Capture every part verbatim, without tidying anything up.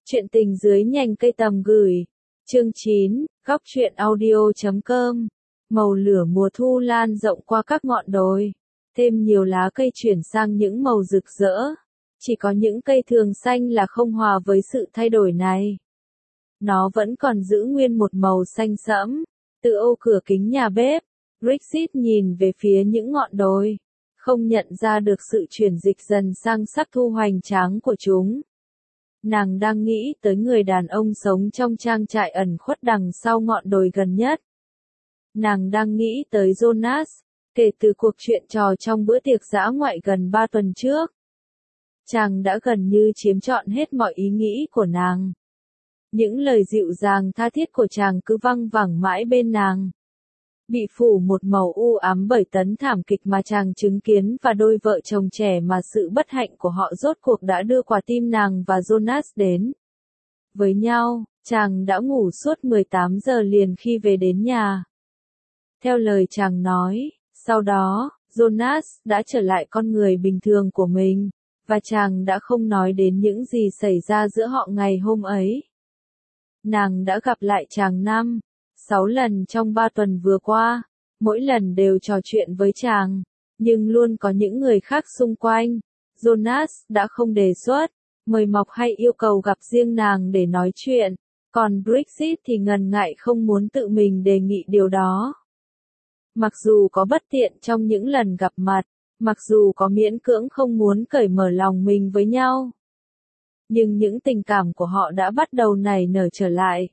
Chuyện tình dưới nhành cây tầm gửi. Chương chín, góc truyện audio chấm com. Màu lửa mùa thu lan rộng qua các ngọn đồi. Thêm nhiều lá cây chuyển sang những màu rực rỡ. Chỉ có những cây thường xanh là không hòa với sự thay đổi này. Nó vẫn còn giữ nguyên một màu xanh sẫm. Từ ô cửa kính nhà bếp, Brexit nhìn về phía những ngọn đồi. Không nhận ra được sự chuyển dịch dần sang sắc thu hoành tráng của chúng. Nàng đang nghĩ tới người đàn ông sống trong trang trại ẩn khuất đằng sau ngọn đồi gần nhất. Nàng đang nghĩ tới Jonas, kể từ cuộc chuyện trò trong bữa tiệc dã ngoại gần ba tuần trước. Chàng đã gần như chiếm trọn hết mọi ý nghĩ của nàng. Những lời dịu dàng tha thiết của chàng cứ văng vẳng mãi bên nàng. Bị phủ một màu u ám bởi tấn thảm kịch mà chàng chứng kiến và đôi vợ chồng trẻ mà sự bất hạnh của họ rốt cuộc đã đưa quả tim nàng và Jonas đến. Với nhau, chàng đã ngủ suốt mười tám giờ liền khi về đến nhà. Theo lời chàng nói, sau đó, Jonas đã trở lại con người bình thường của mình, và chàng đã không nói đến những gì xảy ra giữa họ ngày hôm ấy. Nàng đã gặp lại chàng năm, sáu lần trong ba tuần vừa qua, mỗi lần đều trò chuyện với chàng, nhưng luôn có những người khác xung quanh. Jonas đã không đề xuất, mời mọc hay yêu cầu gặp riêng nàng để nói chuyện, còn Brexit thì ngần ngại không muốn tự mình đề nghị điều đó. Mặc dù có bất tiện trong những lần gặp mặt, mặc dù có miễn cưỡng không muốn cởi mở lòng mình với nhau, nhưng những tình cảm của họ đã bắt đầu nảy nở trở lại.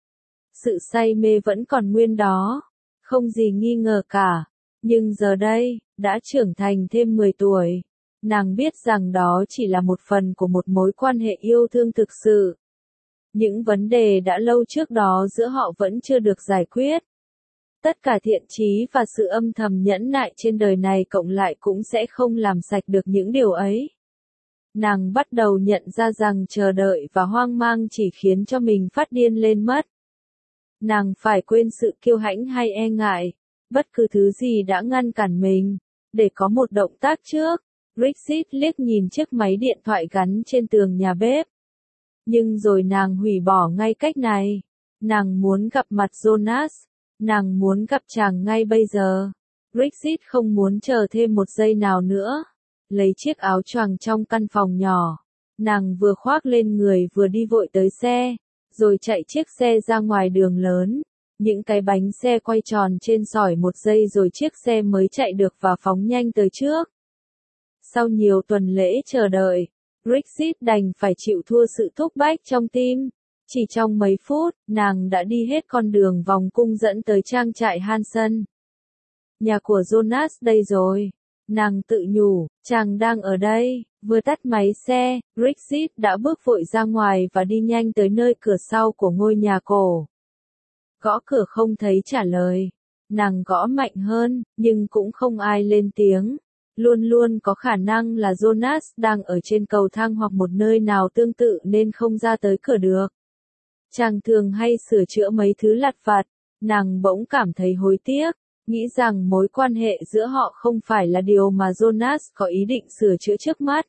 Sự say mê vẫn còn nguyên đó, không gì nghi ngờ cả, nhưng giờ đây, đã trưởng thành thêm mười tuổi, nàng biết rằng đó chỉ là một phần của một mối quan hệ yêu thương thực sự. Những vấn đề đã lâu trước đó giữa họ vẫn chưa được giải quyết. Tất cả thiện chí và sự âm thầm nhẫn nại trên đời này cộng lại cũng sẽ không làm sạch được những điều ấy. Nàng bắt đầu nhận ra rằng chờ đợi và hoang mang chỉ khiến cho mình phát điên lên mất. Nàng phải quên sự kiêu hãnh hay e ngại, bất cứ thứ gì đã ngăn cản mình, để có một động tác trước. Brexit liếc nhìn chiếc máy điện thoại gắn trên tường nhà bếp. Nhưng rồi nàng hủy bỏ ngay cách này. Nàng muốn gặp mặt Jonas. Nàng muốn gặp chàng ngay bây giờ. Brexit không muốn chờ thêm một giây nào nữa. Lấy chiếc áo choàng trong căn phòng nhỏ. Nàng vừa khoác lên người vừa đi vội tới xe. Rồi chạy chiếc xe ra ngoài đường lớn. Những cái bánh xe quay tròn trên sỏi một giây rồi chiếc xe mới chạy được và phóng nhanh tới trước. Sau nhiều tuần lễ chờ đợi, Brexit đành phải chịu thua sự thúc bách trong tim. Chỉ trong mấy phút, nàng đã đi hết con đường vòng cung dẫn tới trang trại Hanson. Nhà của Jonas đây rồi. Nàng tự nhủ, chàng đang ở đây. Vừa tắt máy xe, Brexit đã bước vội ra ngoài và đi nhanh tới nơi cửa sau của ngôi nhà cổ. Gõ cửa không thấy trả lời. Nàng gõ mạnh hơn, nhưng cũng không ai lên tiếng. Luôn luôn có khả năng là Jonas đang ở trên cầu thang hoặc một nơi nào tương tự nên không ra tới cửa được. Chàng thường hay sửa chữa mấy thứ lặt vặt. Nàng bỗng cảm thấy hối tiếc, nghĩ rằng mối quan hệ giữa họ không phải là điều mà Jonas có ý định sửa chữa trước mắt.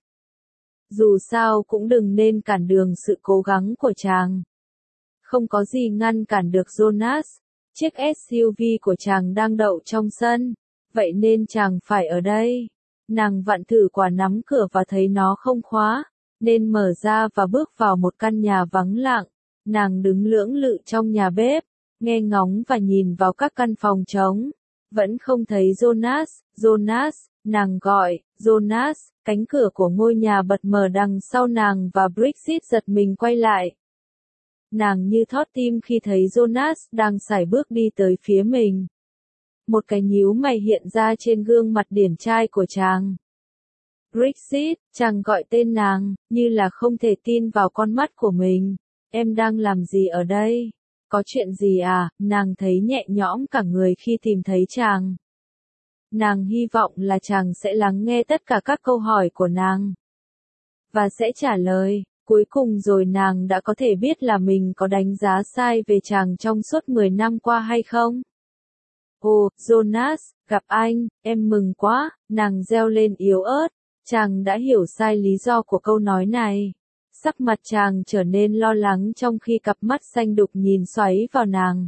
Dù sao cũng đừng nên cản đường sự cố gắng của chàng. Không có gì ngăn cản được Jonas. Chiếc ét u vê của chàng đang đậu trong sân, vậy nên chàng phải ở đây. Nàng vặn thử quả nắm cửa và thấy nó không khóa, nên mở ra và bước vào một căn nhà vắng lặng. Nàng đứng lưỡng lự trong nhà bếp, nghe ngóng và nhìn vào các căn phòng trống. Vẫn không thấy Jonas, Jonas, nàng gọi, Jonas, cánh cửa của ngôi nhà bật mở đằng sau nàng và Brexit giật mình quay lại. Nàng như thót tim khi thấy Jonas đang sải bước đi tới phía mình. Một cái nhíu mày hiện ra trên gương mặt điển trai của chàng. Brexit, chàng gọi tên nàng, như là không thể tin vào con mắt của mình. Em đang làm gì ở đây? Có chuyện gì à? Nàng thấy nhẹ nhõm cả người khi tìm thấy chàng. Nàng hy vọng là chàng sẽ lắng nghe tất cả các câu hỏi của nàng. Và sẽ trả lời. Cuối cùng rồi nàng đã có thể biết là mình có đánh giá sai về chàng trong suốt mười năm qua hay không. Ồ, Jonas, gặp anh, em mừng quá, nàng reo lên yếu ớt. Chàng đã hiểu sai lý do của câu nói này. Sắc mặt chàng trở nên lo lắng trong khi cặp mắt xanh đục nhìn xoáy vào nàng.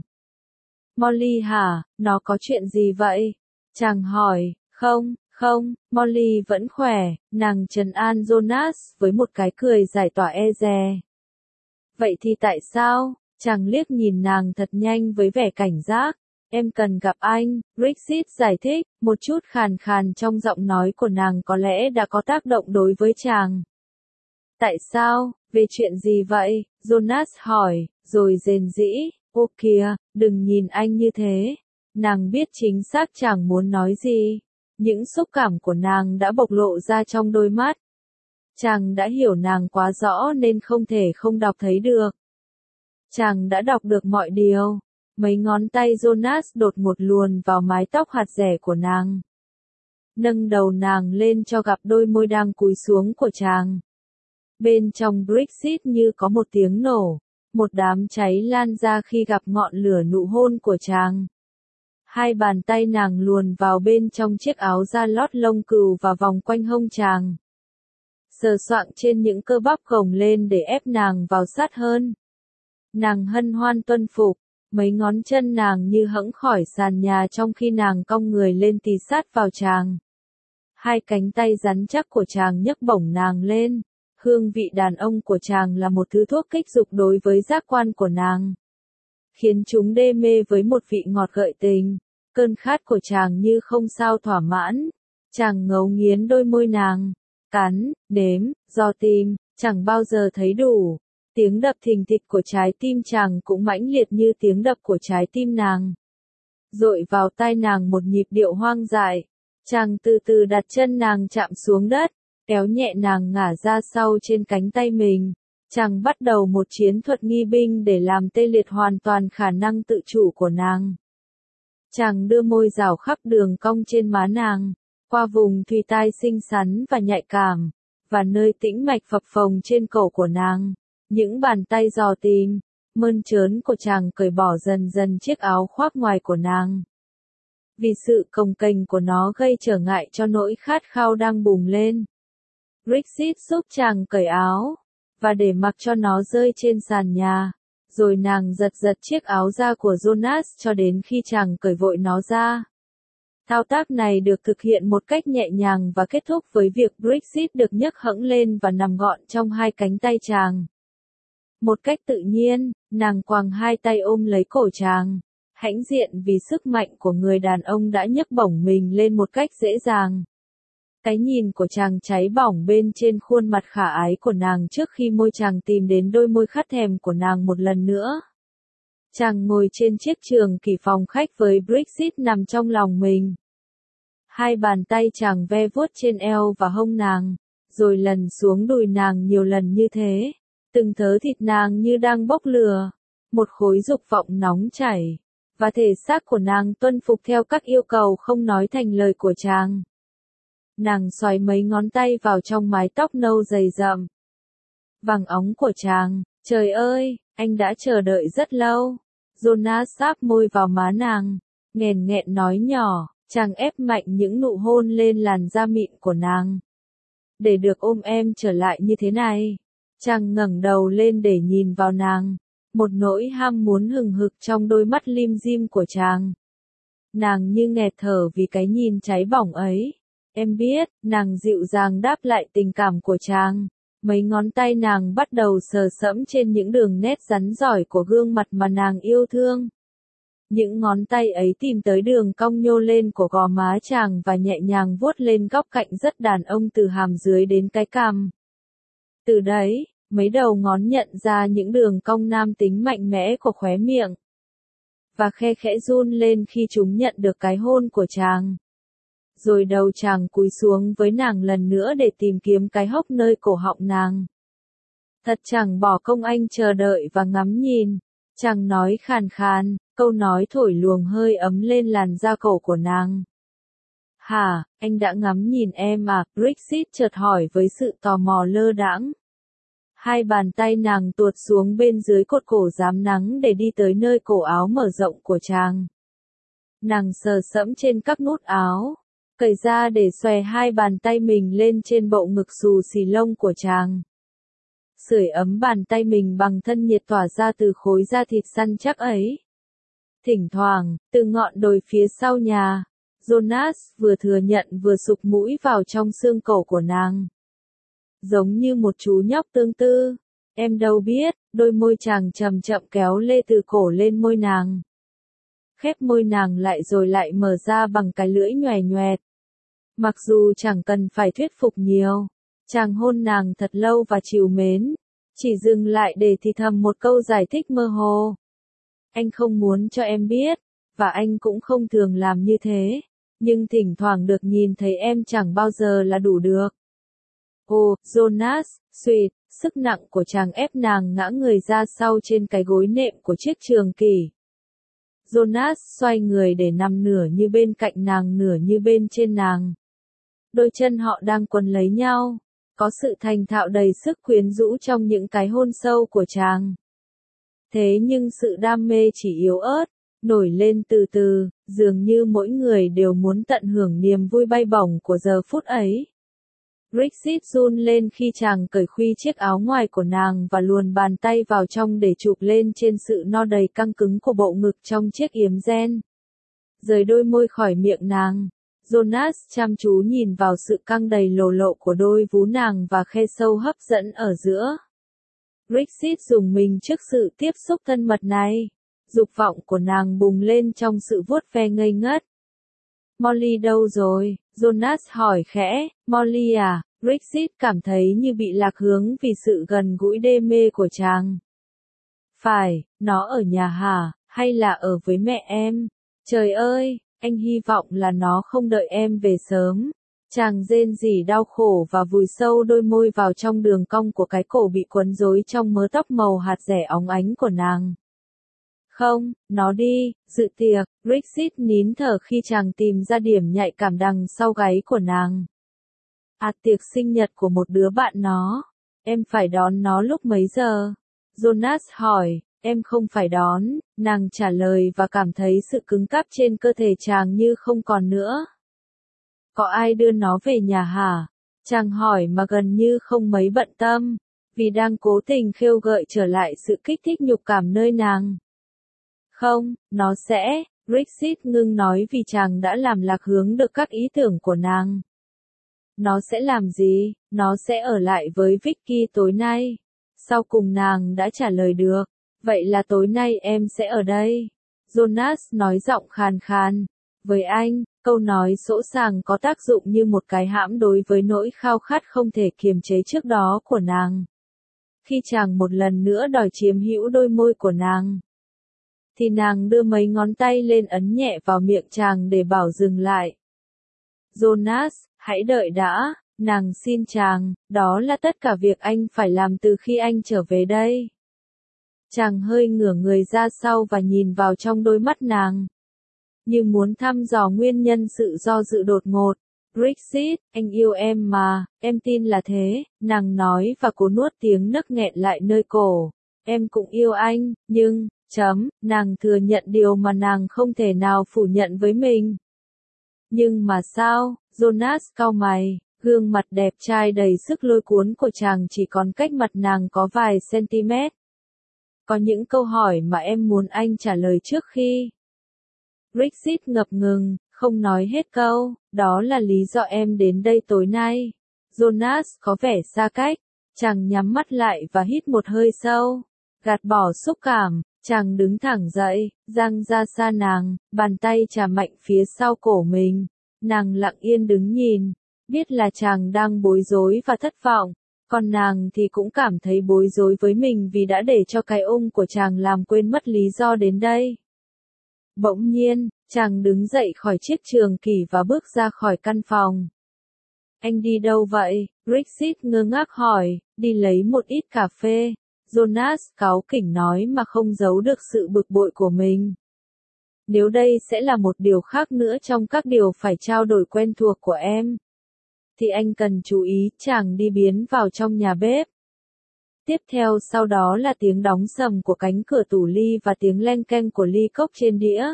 Molly hả, nó có chuyện gì vậy? Chàng hỏi, không, không, Molly vẫn khỏe, nàng trấn an Jonas với một cái cười giải tỏa e dè. Vậy thì tại sao? Chàng liếc nhìn nàng thật nhanh với vẻ cảnh giác. Em cần gặp anh, Brexit giải thích, một chút khàn khàn trong giọng nói của nàng có lẽ đã có tác động đối với chàng. Tại sao, về chuyện gì vậy? Jonas hỏi, rồi rền rĩ, ô kìa, đừng nhìn anh như thế. Nàng biết chính xác chàng muốn nói gì. Những xúc cảm của nàng đã bộc lộ ra trong đôi mắt. Chàng đã hiểu nàng quá rõ nên không thể không đọc thấy được. Chàng đã đọc được mọi điều. Mấy ngón tay Jonas đột ngột luồn vào mái tóc hạt rẻ của nàng. Nâng đầu nàng lên cho gặp đôi môi đang cúi xuống của chàng. Bên trong Brexit như có một tiếng nổ. Một đám cháy lan ra khi gặp ngọn lửa nụ hôn của chàng. Hai bàn tay nàng luồn vào bên trong chiếc áo da lót lông cừu và vòng quanh hông chàng. Sờ soạng trên những cơ bắp gồng lên để ép nàng vào sát hơn. Nàng hân hoan tuân phục. Mấy ngón chân nàng như hẫng khỏi sàn nhà trong khi nàng cong người lên tì sát vào chàng. Hai cánh tay rắn chắc của chàng nhấc bổng nàng lên. Hương vị đàn ông của chàng là một thứ thuốc kích dục đối với giác quan của nàng. Khiến chúng đê mê với một vị ngọt gợi tình. Cơn khát của chàng như không sao thỏa mãn. Chàng ngấu nghiến đôi môi nàng. Cắn, nếm, dò tìm, chẳng bao giờ thấy đủ. Tiếng đập thình thịch của trái tim chàng cũng mãnh liệt như tiếng đập của trái tim nàng. Dội vào tai nàng một nhịp điệu hoang dại. Chàng từ từ đặt chân nàng chạm xuống đất, kéo nhẹ nàng ngả ra sau trên cánh tay mình. Chàng bắt đầu một chiến thuật nghi binh để làm tê liệt hoàn toàn khả năng tự chủ của nàng. Chàng đưa môi rảo khắp đường cong trên má nàng, qua vùng thùy tai xinh xắn và nhạy cảm, và nơi tĩnh mạch phập phồng trên cổ của nàng. Những bàn tay dò tìm, mơn trớn của chàng cởi bỏ dần dần chiếc áo khoác ngoài của nàng. Vì sự cồng kềnh của nó gây trở ngại cho nỗi khát khao đang bùng lên. Brexit giúp chàng cởi áo, và để mặc cho nó rơi trên sàn nhà. Rồi nàng giật giật chiếc áo da của Jonas cho đến khi chàng cởi vội nó ra. Thao tác này được thực hiện một cách nhẹ nhàng và kết thúc với việc Brexit được nhấc hẫng lên và nằm gọn trong hai cánh tay chàng. Một cách tự nhiên, nàng quàng hai tay ôm lấy cổ chàng, hãnh diện vì sức mạnh của người đàn ông đã nhấc bổng mình lên một cách dễ dàng. Cái nhìn của chàng cháy bỏng bên trên khuôn mặt khả ái của nàng trước khi môi chàng tìm đến đôi môi khát thèm của nàng một lần nữa. Chàng ngồi trên chiếc trường kỷ phòng khách với Brexit nằm trong lòng mình. Hai bàn tay chàng ve vuốt trên eo và hông nàng, rồi lần xuống đùi nàng nhiều lần như thế. Từng thớ thịt nàng như đang bốc lửa, một khối dục vọng nóng chảy, và thể xác của nàng tuân phục theo các yêu cầu không nói thành lời của chàng. Nàng xoáy mấy ngón tay vào trong mái tóc nâu dày rậm, vàng óng của chàng. Trời ơi, anh đã chờ đợi rất lâu. Jonas sáp môi vào má nàng, nghẹn nghẹn nói nhỏ, chàng ép mạnh những nụ hôn lên làn da mịn của nàng. Để được ôm em trở lại như thế này. Chàng ngẩng đầu lên để nhìn vào nàng, một nỗi ham muốn hừng hực trong đôi mắt lim dim của chàng. Nàng như nghẹt thở vì cái nhìn cháy bỏng ấy. Em biết, nàng dịu dàng đáp lại tình cảm của chàng. Mấy ngón tay nàng bắt đầu sờ sẫm trên những đường nét rắn rỏi của gương mặt mà nàng yêu thương. Những ngón tay ấy tìm tới đường cong nhô lên của gò má chàng và nhẹ nhàng vuốt lên góc cạnh rất đàn ông từ hàm dưới đến cái cằm. Từ đấy, mấy đầu ngón nhận ra những đường cong nam tính mạnh mẽ của khóe miệng. Và khe khẽ run lên khi chúng nhận được cái hôn của chàng. Rồi đầu chàng cúi xuống với nàng lần nữa để tìm kiếm cái hốc nơi cổ họng nàng. Thật chẳng bỏ công anh chờ đợi và ngắm nhìn. Chàng nói khàn khàn, câu nói thổi luồng hơi ấm lên làn da cổ của nàng. Hả, anh đã ngắm nhìn em à? Brexit chợt hỏi với sự tò mò lơ đãng. Hai bàn tay nàng tuột xuống bên dưới cột cổ rám nắng để đi tới nơi cổ áo mở rộng của chàng. Nàng sờ sẫm trên các nút áo, cởi ra để xòe hai bàn tay mình lên trên bộ ngực xù xì lông của chàng. sưởi ấm bàn tay mình bằng thân nhiệt tỏa ra từ khối da thịt săn chắc ấy. Thỉnh thoảng, từ ngọn đồi phía sau nhà, Jonas vừa thừa nhận vừa sục mũi vào trong xương cổ của nàng. Giống như một chú nhóc tương tư. Em đâu biết, đôi môi chàng chậm chậm kéo lê từ cổ lên môi nàng. Khép môi nàng lại rồi lại mở ra bằng cái lưỡi nhòe nhoẹt. Mặc dù chẳng cần phải thuyết phục nhiều, chàng hôn nàng thật lâu và trìu mến, chỉ dừng lại để thì thầm một câu giải thích mơ hồ. Anh không muốn cho em biết, và anh cũng không thường làm như thế, nhưng thỉnh thoảng được nhìn thấy em chẳng bao giờ là đủ được. Ồ, Jonas, suýt, sức nặng của chàng ép nàng ngã người ra sau trên cái gối nệm của chiếc trường kỷ. Jonas xoay người để nằm nửa như bên cạnh nàng nửa như bên trên nàng. Đôi chân họ đang quấn lấy nhau, có sự thành thạo đầy sức quyến rũ trong những cái hôn sâu của chàng. Thế nhưng sự đam mê chỉ yếu ớt, nổi lên từ từ, dường như mỗi người đều muốn tận hưởng niềm vui bay bổng của giờ phút ấy. Rixit run lên khi chàng cởi khuy chiếc áo ngoài của nàng và luồn bàn tay vào trong để chụp lên trên sự no đầy căng cứng của bộ ngực trong chiếc yếm ren. Rời đôi môi khỏi miệng nàng, Jonas chăm chú nhìn vào sự căng đầy lồ lộ của đôi vú nàng và khe sâu hấp dẫn ở giữa. Rixit dùng mình trước sự tiếp xúc thân mật này. Dục vọng của nàng bùng lên trong sự vuốt ve ngây ngất. Molly đâu rồi? Jonas hỏi khẽ. Molly à? Rixit cảm thấy như bị lạc hướng vì sự gần gũi đê mê của chàng. Phải, nó ở nhà hả? Hay là ở với mẹ em? Trời ơi, anh hy vọng là nó không đợi em về sớm. Chàng rên rỉ đau khổ và vùi sâu đôi môi vào trong đường cong của cái cổ bị quấn rối trong mớ tóc màu hạt rẻ óng ánh của nàng. Không, nó đi, dự tiệc. Rixit nín thở khi chàng tìm ra điểm nhạy cảm đằng sau gáy của nàng. À, tiệc sinh nhật của một đứa bạn nó. Em phải đón nó lúc mấy giờ? Jonas hỏi. Em không phải đón, nàng trả lời và cảm thấy sự cứng cáp trên cơ thể chàng như không còn nữa. Có ai đưa nó về nhà hả? Chàng hỏi mà gần như không mấy bận tâm, vì đang cố tình khêu gợi trở lại sự kích thích nhục cảm nơi nàng. Không, nó sẽ, Rixit ngưng nói vì chàng đã làm lạc hướng được các ý tưởng của nàng. Nó sẽ làm gì? Nó sẽ ở lại với Vicky tối nay. Sau cùng nàng đã trả lời được. Vậy là tối nay em sẽ ở đây. Jonas nói giọng khàn khàn. Với anh, câu nói sỗ sàng có tác dụng như một cái hãm đối với nỗi khao khát không thể kiềm chế trước đó của nàng. Khi chàng một lần nữa đòi chiếm hữu đôi môi của nàng, thì nàng đưa mấy ngón tay lên ấn nhẹ vào miệng chàng để bảo dừng lại. Jonas, hãy đợi đã, nàng xin chàng, đó là tất cả việc anh phải làm từ khi anh trở về đây. Chàng hơi ngửa người ra sau và nhìn vào trong đôi mắt nàng, như muốn thăm dò nguyên nhân sự do dự đột ngột. Rixit, anh yêu em mà, em tin là thế, nàng nói và cố nuốt tiếng nấc nghẹn lại nơi cổ. Em cũng yêu anh, nhưng, chấm, nàng thừa nhận điều mà nàng không thể nào phủ nhận với mình. Nhưng mà sao? Jonas cau mày, gương mặt đẹp trai đầy sức lôi cuốn của chàng chỉ còn cách mặt nàng có vài cm. Có những câu hỏi mà em muốn anh trả lời trước khi. Rixit ngập ngừng, không nói hết câu, đó là lý do em đến đây tối nay. Jonas có vẻ xa cách, chàng nhắm mắt lại và hít một hơi sâu, gạt bỏ xúc cảm, chàng đứng thẳng dậy, giang ra xa nàng, bàn tay chà mạnh phía sau cổ mình, nàng lặng yên đứng nhìn, biết là chàng đang bối rối và thất vọng, còn nàng thì cũng cảm thấy bối rối với mình vì đã để cho cái ung của chàng làm quên mất lý do đến đây. Bỗng nhiên, chàng đứng dậy khỏi chiếc trường kỷ và bước ra khỏi căn phòng. Anh đi đâu vậy? Rixit ngơ ngác hỏi, đi lấy một ít cà phê. Jonas cáu kỉnh nói mà không giấu được sự bực bội của mình. Nếu đây sẽ là một điều khác nữa trong các điều phải trao đổi quen thuộc của em, thì anh cần chú ý. Chàng đi biến vào trong nhà bếp. Tiếp theo sau đó là tiếng đóng sầm của cánh cửa tủ ly và tiếng leng keng của ly cốc trên đĩa.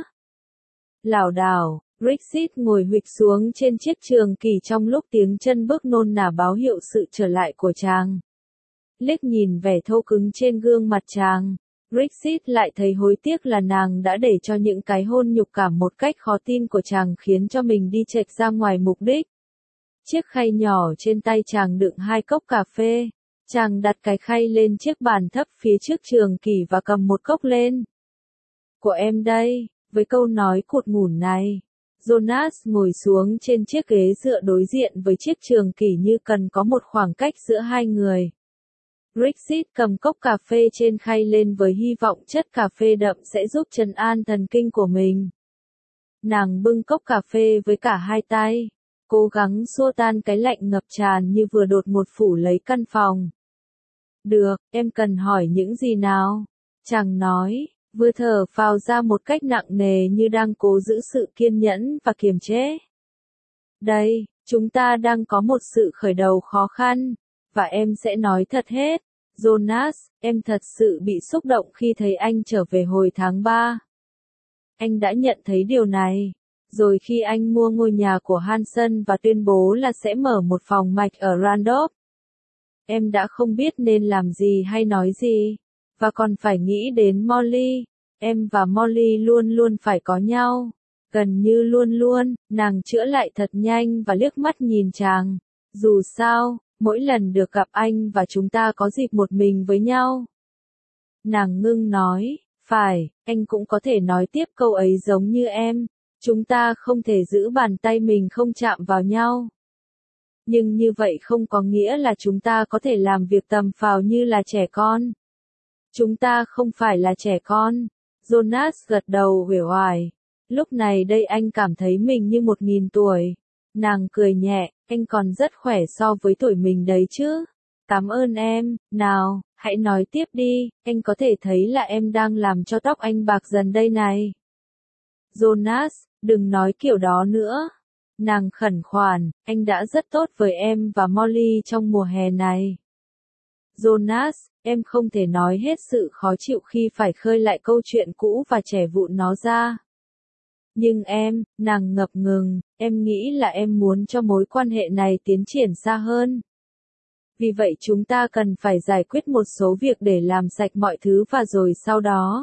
Lảo đảo, Rixit ngồi huỵch xuống trên chiếc trường kỷ trong lúc tiếng chân bước nôn nả báo hiệu sự trở lại của chàng. liếc nhìn vẻ thô cứng trên gương mặt chàng. Brexit lại thấy hối tiếc là nàng đã để cho những cái hôn nhục cảm một cách khó tin của chàng khiến cho mình đi chệch ra ngoài mục đích. Chiếc khay nhỏ trên tay chàng đựng hai cốc cà phê. Chàng đặt cái khay lên chiếc bàn thấp phía trước Trường Kỷ và cầm một cốc lên. Của em đây, với câu nói cụt ngủn này. Jonas ngồi xuống trên chiếc ghế dựa đối diện với chiếc Trường Kỷ như cần có một khoảng cách giữa hai người. Brexit cầm cốc cà phê trên khay lên với hy vọng chất cà phê đậm sẽ giúp trấn an thần kinh của mình. Nàng bưng cốc cà phê với cả hai tay, cố gắng xua tan cái lạnh ngập tràn như vừa đột ngột phủ lấy căn phòng. Được, em cần hỏi những gì nào? Chàng nói, vừa thở phào ra một cách nặng nề như đang cố giữ sự kiên nhẫn và kiềm chế. Đây, chúng ta đang có một sự khởi đầu khó khăn, và em sẽ nói thật hết. Jonas, em thật sự bị xúc động khi thấy anh trở về hồi tháng ba. Anh đã nhận thấy điều này, rồi khi anh mua ngôi nhà của Hansen và tuyên bố là sẽ mở một phòng mạch ở Randolph. Em đã không biết nên làm gì hay nói gì, và còn phải nghĩ đến Molly. Em và Molly luôn luôn phải có nhau, gần như luôn luôn. Nàng chữa lại thật nhanh và liếc mắt nhìn chàng. Dù sao, mỗi lần được gặp anh và chúng ta có dịp một mình với nhau. Nàng ngưng nói, phải, anh cũng có thể nói tiếp câu ấy giống như em. Chúng ta không thể giữ bàn tay mình không chạm vào nhau. Nhưng như vậy không có nghĩa là chúng ta có thể làm việc tầm phào như là trẻ con. Chúng ta không phải là trẻ con. Jonas gật đầu uể oải. Lúc này đây anh cảm thấy mình như một nghìn tuổi. Nàng cười nhẹ, anh còn rất khỏe so với tuổi mình đấy chứ. Cảm ơn em, nào, hãy nói tiếp đi, anh có thể thấy là em đang làm cho tóc anh bạc dần đây này. Jonas, đừng nói kiểu đó nữa. Nàng khẩn khoản, anh đã rất tốt với em và Molly trong mùa hè này. Jonas, em không thể nói hết sự khó chịu khi phải khơi lại câu chuyện cũ và trẻ vụn nó ra. Nhưng em, nàng ngập ngừng, em nghĩ là em muốn cho mối quan hệ này tiến triển xa hơn. Vì vậy chúng ta cần phải giải quyết một số việc để làm sạch mọi thứ và rồi sau đó.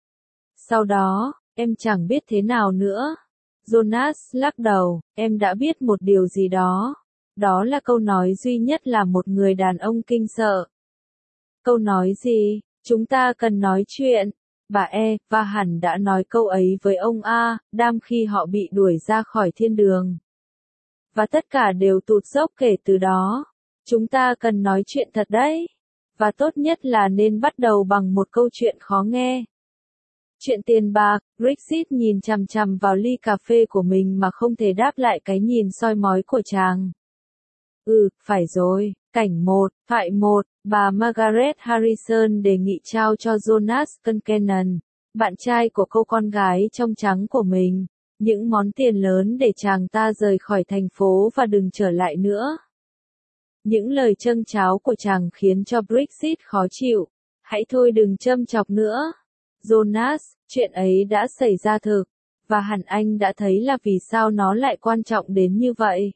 Sau đó, em chẳng biết thế nào nữa. Jonas lắc đầu, em đã biết một điều gì đó. Đó là câu nói duy nhất là một người đàn ông kinh sợ. Câu nói gì? Chúng ta cần nói chuyện. Bà E. và hẳn đã nói câu ấy với ông A. Đam khi họ bị đuổi ra khỏi thiên đường. Và tất cả đều tụt dốc kể từ đó. Chúng ta cần nói chuyện thật đấy. Và tốt nhất là nên bắt đầu bằng một câu chuyện khó nghe. Chuyện tiền bạc. Brexit nhìn chằm chằm vào ly cà phê của mình mà không thể đáp lại cái nhìn soi mói của chàng. Ừ, phải rồi. Cảnh một, thoại một, bà Margaret Harrison đề nghị trao cho Jonas Concannon, bạn trai của cô con gái trong trắng của mình, những món tiền lớn để chàng ta rời khỏi thành phố và đừng trở lại nữa. Những lời châng cháo của chàng khiến cho Brexit khó chịu. Hãy thôi đừng châm chọc nữa. Jonas, chuyện ấy đã xảy ra thực, và hẳn anh đã thấy là vì sao nó lại quan trọng đến như vậy.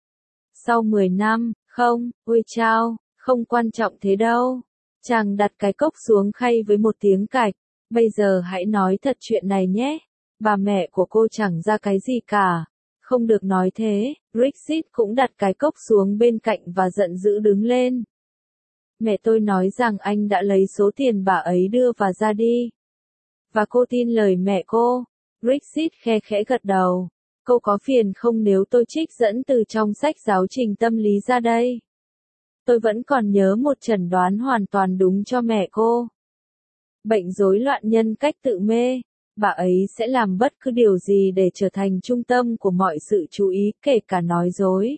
Sau mười năm, không, ôi chao, không quan trọng thế đâu. Chàng đặt cái cốc xuống khay với một tiếng cạch. Bây giờ hãy nói thật chuyện này nhé. Bà mẹ của cô chẳng ra cái gì cả. Không được nói thế. Brexit cũng đặt cái cốc xuống bên cạnh và giận dữ đứng lên. Mẹ tôi nói rằng anh đã lấy số tiền bà ấy đưa và ra đi. Và cô tin lời mẹ cô. Brexit khe khẽ gật đầu. Cô có phiền không nếu tôi trích dẫn từ trong sách giáo trình tâm lý ra đây? Tôi vẫn còn nhớ một chẩn đoán hoàn toàn đúng cho mẹ cô. Bệnh rối loạn nhân cách tự mê. Bà ấy sẽ làm bất cứ điều gì để trở thành trung tâm của mọi sự chú ý, kể cả nói dối.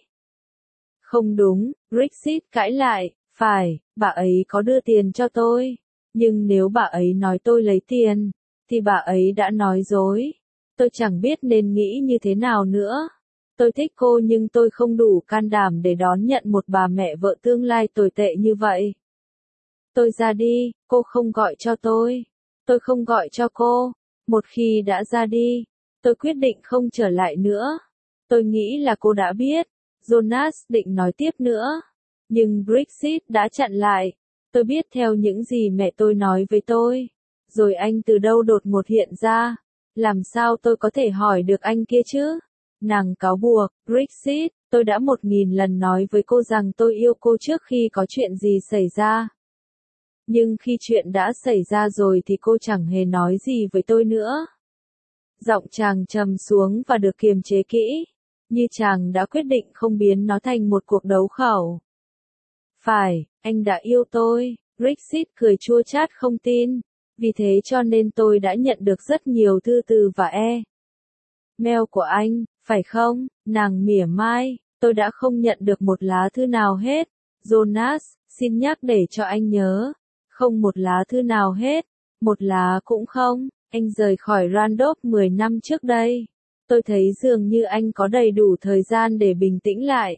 Không đúng, Brexit cãi lại, phải, bà ấy có đưa tiền cho tôi. Nhưng nếu bà ấy nói tôi lấy tiền, thì bà ấy đã nói dối. Tôi chẳng biết nên nghĩ như thế nào nữa. Tôi thích cô nhưng tôi không đủ can đảm để đón nhận một bà mẹ vợ tương lai tồi tệ như vậy. Tôi ra đi, cô không gọi cho tôi. Tôi không gọi cho cô. Một khi đã ra đi, tôi quyết định không trở lại nữa. Tôi nghĩ là cô đã biết. Jonas định nói tiếp nữa. Nhưng Brexit đã chặn lại. Tôi biết theo những gì mẹ tôi nói với tôi. Rồi anh từ đâu đột ngột hiện ra? Làm sao tôi có thể hỏi được anh kia chứ? Nàng cáo buộc, Brexit, tôi đã một nghìn lần nói với cô rằng tôi yêu cô trước khi có chuyện gì xảy ra. Nhưng khi chuyện đã xảy ra rồi thì cô chẳng hề nói gì với tôi nữa. Giọng chàng trầm xuống và được kiềm chế kỹ, như chàng đã quyết định không biến nó thành một cuộc đấu khẩu. Phải, anh đã yêu tôi, Brexit cười chua chát không tin, vì thế cho nên tôi đã nhận được rất nhiều thư từ và e mail của anh, phải không? Nàng mỉa mai, tôi đã không nhận được một lá thư nào hết. Jonas, xin nhắc để cho anh nhớ, không một lá thư nào hết, một lá cũng không. Anh rời khỏi Randolph mười năm trước đây. Tôi thấy dường như anh có đầy đủ thời gian để bình tĩnh lại,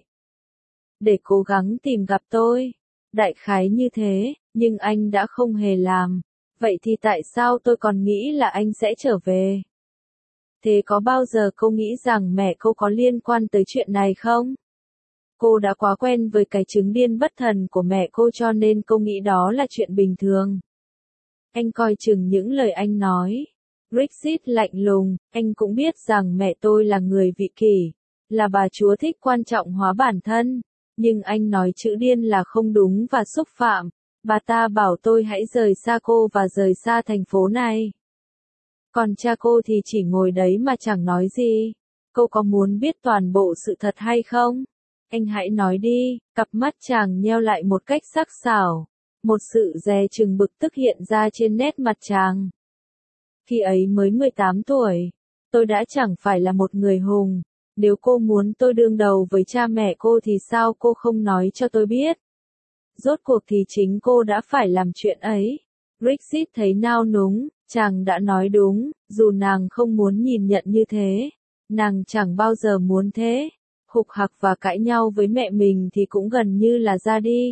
để cố gắng tìm gặp tôi. Đại khái như thế, nhưng anh đã không hề làm. Vậy thì tại sao tôi còn nghĩ là anh sẽ trở về? Thế có bao giờ cô nghĩ rằng mẹ cô có liên quan tới chuyện này không? Cô đã quá quen với cái chứng điên bất thần của mẹ cô cho nên cô nghĩ đó là chuyện bình thường. Anh coi chừng những lời anh nói. Brexit lạnh lùng, anh cũng biết rằng mẹ tôi là người vị kỷ, là bà chúa thích quan trọng hóa bản thân. Nhưng anh nói chữ điên là không đúng và xúc phạm. Bà ta bảo tôi hãy rời xa cô và rời xa thành phố này. Còn cha cô thì chỉ ngồi đấy mà chẳng nói gì. Cô có muốn biết toàn bộ sự thật hay không? Anh hãy nói đi. Cặp mắt chàng nheo lại một cách sắc sảo. Một sự dè chừng bực tức hiện ra trên nét mặt chàng. Khi ấy mới mười tám tuổi, tôi đã chẳng phải là một người hùng. Nếu cô muốn tôi đương đầu với cha mẹ cô thì sao cô không nói cho tôi biết? Rốt cuộc thì chính cô đã phải làm chuyện ấy. Brexit thấy nao núng, chàng đã nói đúng, dù nàng không muốn nhìn nhận như thế. Nàng chẳng bao giờ muốn thế. Hục hặc và cãi nhau với mẹ mình thì cũng gần như là ra đi.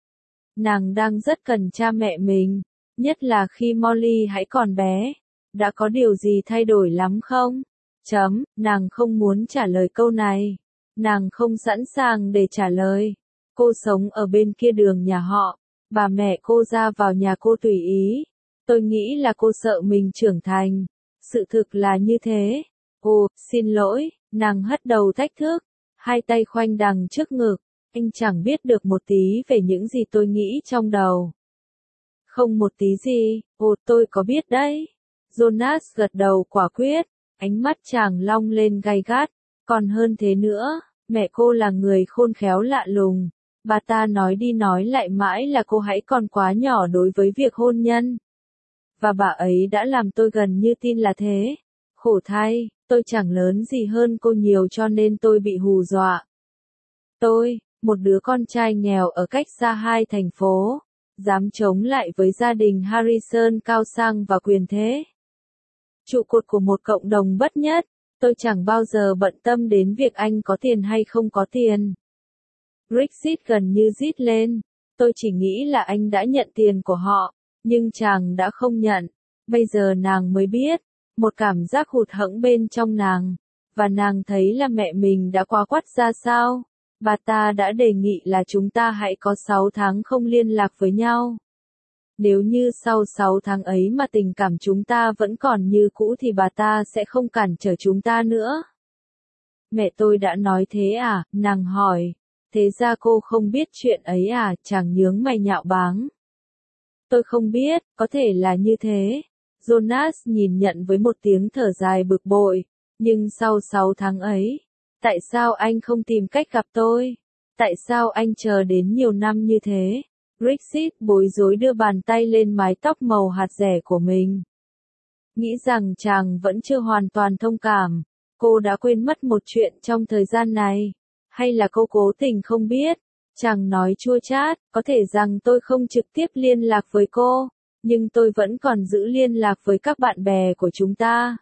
Nàng đang rất cần cha mẹ mình, nhất là khi Molly hãy còn bé. Đã có điều gì thay đổi lắm không? Chấm, nàng không muốn trả lời câu này. Nàng không sẵn sàng để trả lời. Cô sống ở bên kia đường nhà họ. Bà mẹ cô ra vào nhà cô tùy ý. Tôi nghĩ là cô sợ mình trưởng thành. Sự thực là như thế. Ồ, xin lỗi, nàng hất đầu thách thức. Hai tay khoanh đằng trước ngực. Anh chẳng biết được một tí về những gì tôi nghĩ trong đầu. Không một tí gì, ồ tôi có biết đấy. Jonas gật đầu quả quyết, ánh mắt chàng long lên gay gắt. Còn hơn thế nữa, mẹ cô là người khôn khéo lạ lùng. Bà ta nói đi nói lại mãi là cô hãy còn quá nhỏ đối với việc hôn nhân. Và bà ấy đã làm tôi gần như tin là thế. Khổ thay, tôi chẳng lớn gì hơn cô nhiều cho nên tôi bị hù dọa. Tôi, một đứa con trai nghèo ở cách xa hai thành phố, dám chống lại với gia đình Harrison cao sang và quyền thế. Trụ cột của một cộng đồng bất nhất, tôi chẳng bao giờ bận tâm đến việc anh có tiền hay không có tiền. Brexit gần như rít lên, tôi chỉ nghĩ là anh đã nhận tiền của họ, nhưng chàng đã không nhận. Bây giờ nàng mới biết, một cảm giác hụt hẫng bên trong nàng, và nàng thấy là mẹ mình đã quá quắt ra sao. Bà ta đã đề nghị là chúng ta hãy có sáu tháng không liên lạc với nhau. Nếu như sau sáu tháng ấy mà tình cảm chúng ta vẫn còn như cũ thì bà ta sẽ không cản trở chúng ta nữa. Mẹ tôi đã nói thế à? Nàng hỏi. Thế ra cô không biết chuyện ấy à? Chàng nhướng mày nhạo báng. Tôi không biết, có thể là như thế. Jonas nhìn nhận với một tiếng thở dài bực bội. Nhưng sau sáu tháng ấy, tại sao anh không tìm cách gặp tôi? Tại sao anh chờ đến nhiều năm như thế? Brexit bối rối đưa bàn tay lên mái tóc màu hạt rẻ của mình. Nghĩ rằng chàng vẫn chưa hoàn toàn thông cảm. Cô đã quên mất một chuyện trong thời gian này. Hay là cô cố tình không biết? Chàng nói chua chát, có thể rằng tôi không trực tiếp liên lạc với cô, nhưng tôi vẫn còn giữ liên lạc với các bạn bè của chúng ta.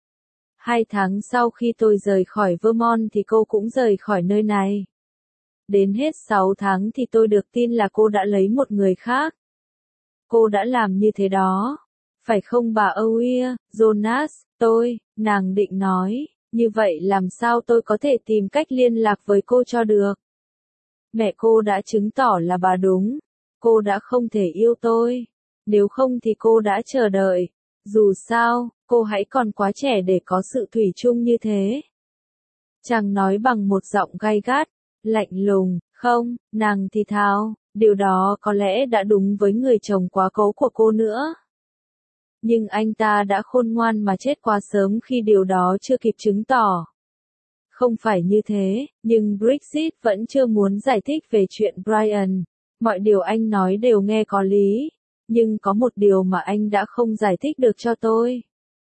Hai tháng sau khi tôi rời khỏi Vermont thì cô cũng rời khỏi nơi này. Đến hết sáu tháng thì tôi được tin là cô đã lấy một người khác. Cô đã làm như thế đó. Phải không bà Owia, Jonas, tôi, nàng định nói, như vậy làm sao tôi có thể tìm cách liên lạc với cô cho được? Mẹ cô đã chứng tỏ là bà đúng. cô đã không thể yêu tôi. Nếu không thì cô đã chờ đợi. Dù sao, cô hãy còn quá trẻ để có sự thủy chung như thế. Chàng nói bằng một giọng gay gắt, lạnh lùng, không, nàng thì thào, điều đó có lẽ đã đúng với người chồng quá cố của cô nữa. Nhưng anh ta đã khôn ngoan mà chết quá sớm khi điều đó chưa kịp chứng tỏ. Không phải như thế, nhưng Brexit vẫn chưa muốn giải thích về chuyện Brian. Mọi điều anh nói đều nghe có lý. Nhưng có một điều mà anh đã không giải thích được cho tôi.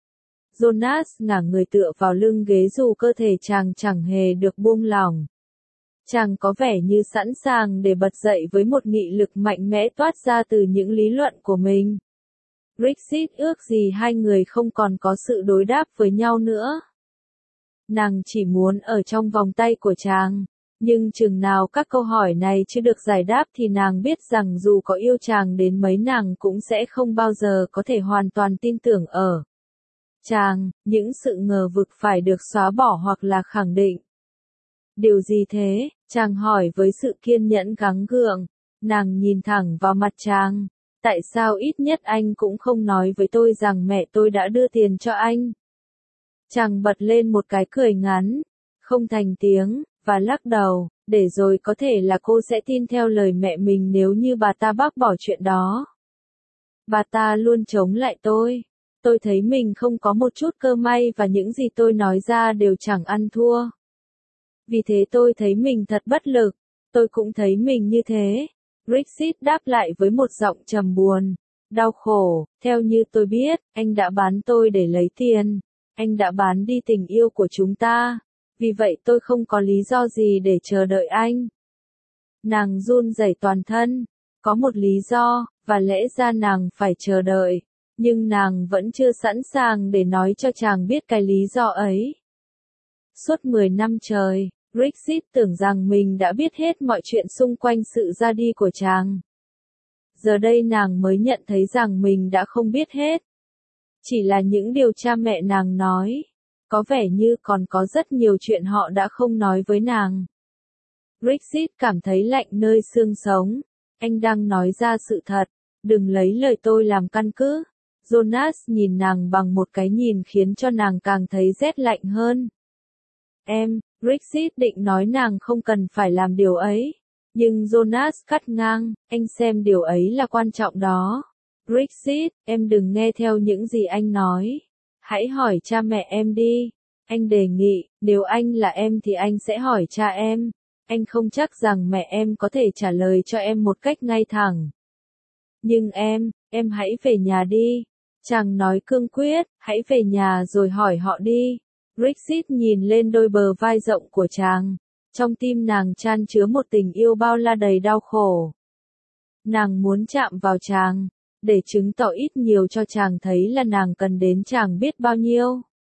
Jonas ngả người tựa vào lưng ghế dù cơ thể chàng chẳng hề được buông lỏng. Chàng có vẻ như sẵn sàng để bật dậy với một nghị lực mạnh mẽ toát ra từ những lý luận của mình. Brexit ước gì hai người không còn có sự đối đáp với nhau nữa. Nàng chỉ muốn ở trong vòng tay của chàng. Nhưng chừng nào các câu hỏi này chưa được giải đáp thì nàng biết rằng dù có yêu chàng đến mấy nàng cũng sẽ không bao giờ có thể hoàn toàn tin tưởng ở chàng, những sự ngờ vực phải được xóa bỏ hoặc là khẳng định. Điều gì thế? Chàng hỏi với sự kiên nhẫn gắng gượng. Nàng nhìn thẳng vào mặt chàng. Tại sao ít nhất anh cũng không nói với tôi rằng mẹ tôi đã đưa tiền cho anh? Chàng bật lên một cái cười ngắn, không thành tiếng, và lắc đầu, để rồi có thể là cô sẽ tin theo lời mẹ mình nếu như bà ta bác bỏ chuyện đó. Bà ta luôn chống lại tôi. Tôi thấy mình không có một chút cơ may và những gì tôi nói ra đều chẳng ăn thua. Vì thế tôi thấy mình thật bất lực. Tôi cũng thấy mình như thế. Brexit đáp lại với một giọng trầm buồn, đau khổ, theo như tôi biết, anh đã bán tôi để lấy tiền. Anh đã bán đi tình yêu của chúng ta. Vì vậy tôi không có lý do gì để chờ đợi anh. Nàng run rẩy toàn thân. Có một lý do, và lẽ ra nàng phải chờ đợi. Nhưng nàng vẫn chưa sẵn sàng để nói cho chàng biết cái lý do ấy. Suốt mười năm trời, Brexit tưởng rằng mình đã biết hết mọi chuyện xung quanh sự ra đi của chàng. Giờ đây nàng mới nhận thấy rằng mình đã không biết hết. Chỉ là những điều cha mẹ nàng nói. Có vẻ như còn có rất nhiều chuyện họ đã không nói với nàng. Brexit cảm thấy lạnh nơi xương sống. Anh đang nói ra sự thật. Đừng lấy lời tôi làm căn cứ. Jonas nhìn nàng bằng một cái nhìn khiến cho nàng càng thấy rét lạnh hơn. Em, Brexit định nói nàng không cần phải làm điều ấy. Nhưng Jonas cắt ngang, anh xem điều ấy là quan trọng đó. Brexit, em đừng nghe theo những gì anh nói. Hãy hỏi cha mẹ em đi. Anh đề nghị, nếu anh là em thì anh sẽ hỏi cha em. Anh không chắc rằng mẹ em có thể trả lời cho em một cách ngay thẳng. Nhưng em, em hãy về nhà đi. Chàng nói cương quyết, hãy về nhà rồi hỏi họ đi. Brexit nhìn lên đôi bờ vai rộng của chàng. Trong tim nàng chan chứa một tình yêu bao la đầy đau khổ. Nàng muốn chạm vào chàng, để chứng tỏ ít nhiều cho chàng thấy là nàng cần đến chàng biết bao nhiêu.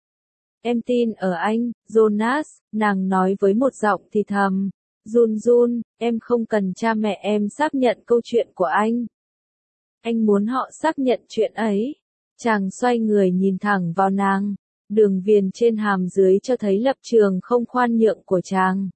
Em tin ở anh, Jonas, nàng nói với một giọng thì thầm. Run run, em không cần cha mẹ em xác nhận câu chuyện của anh. Anh muốn họ xác nhận chuyện ấy. Chàng xoay người nhìn thẳng vào nàng. Đường viền trên hàm dưới cho thấy lập trường không khoan nhượng của chàng.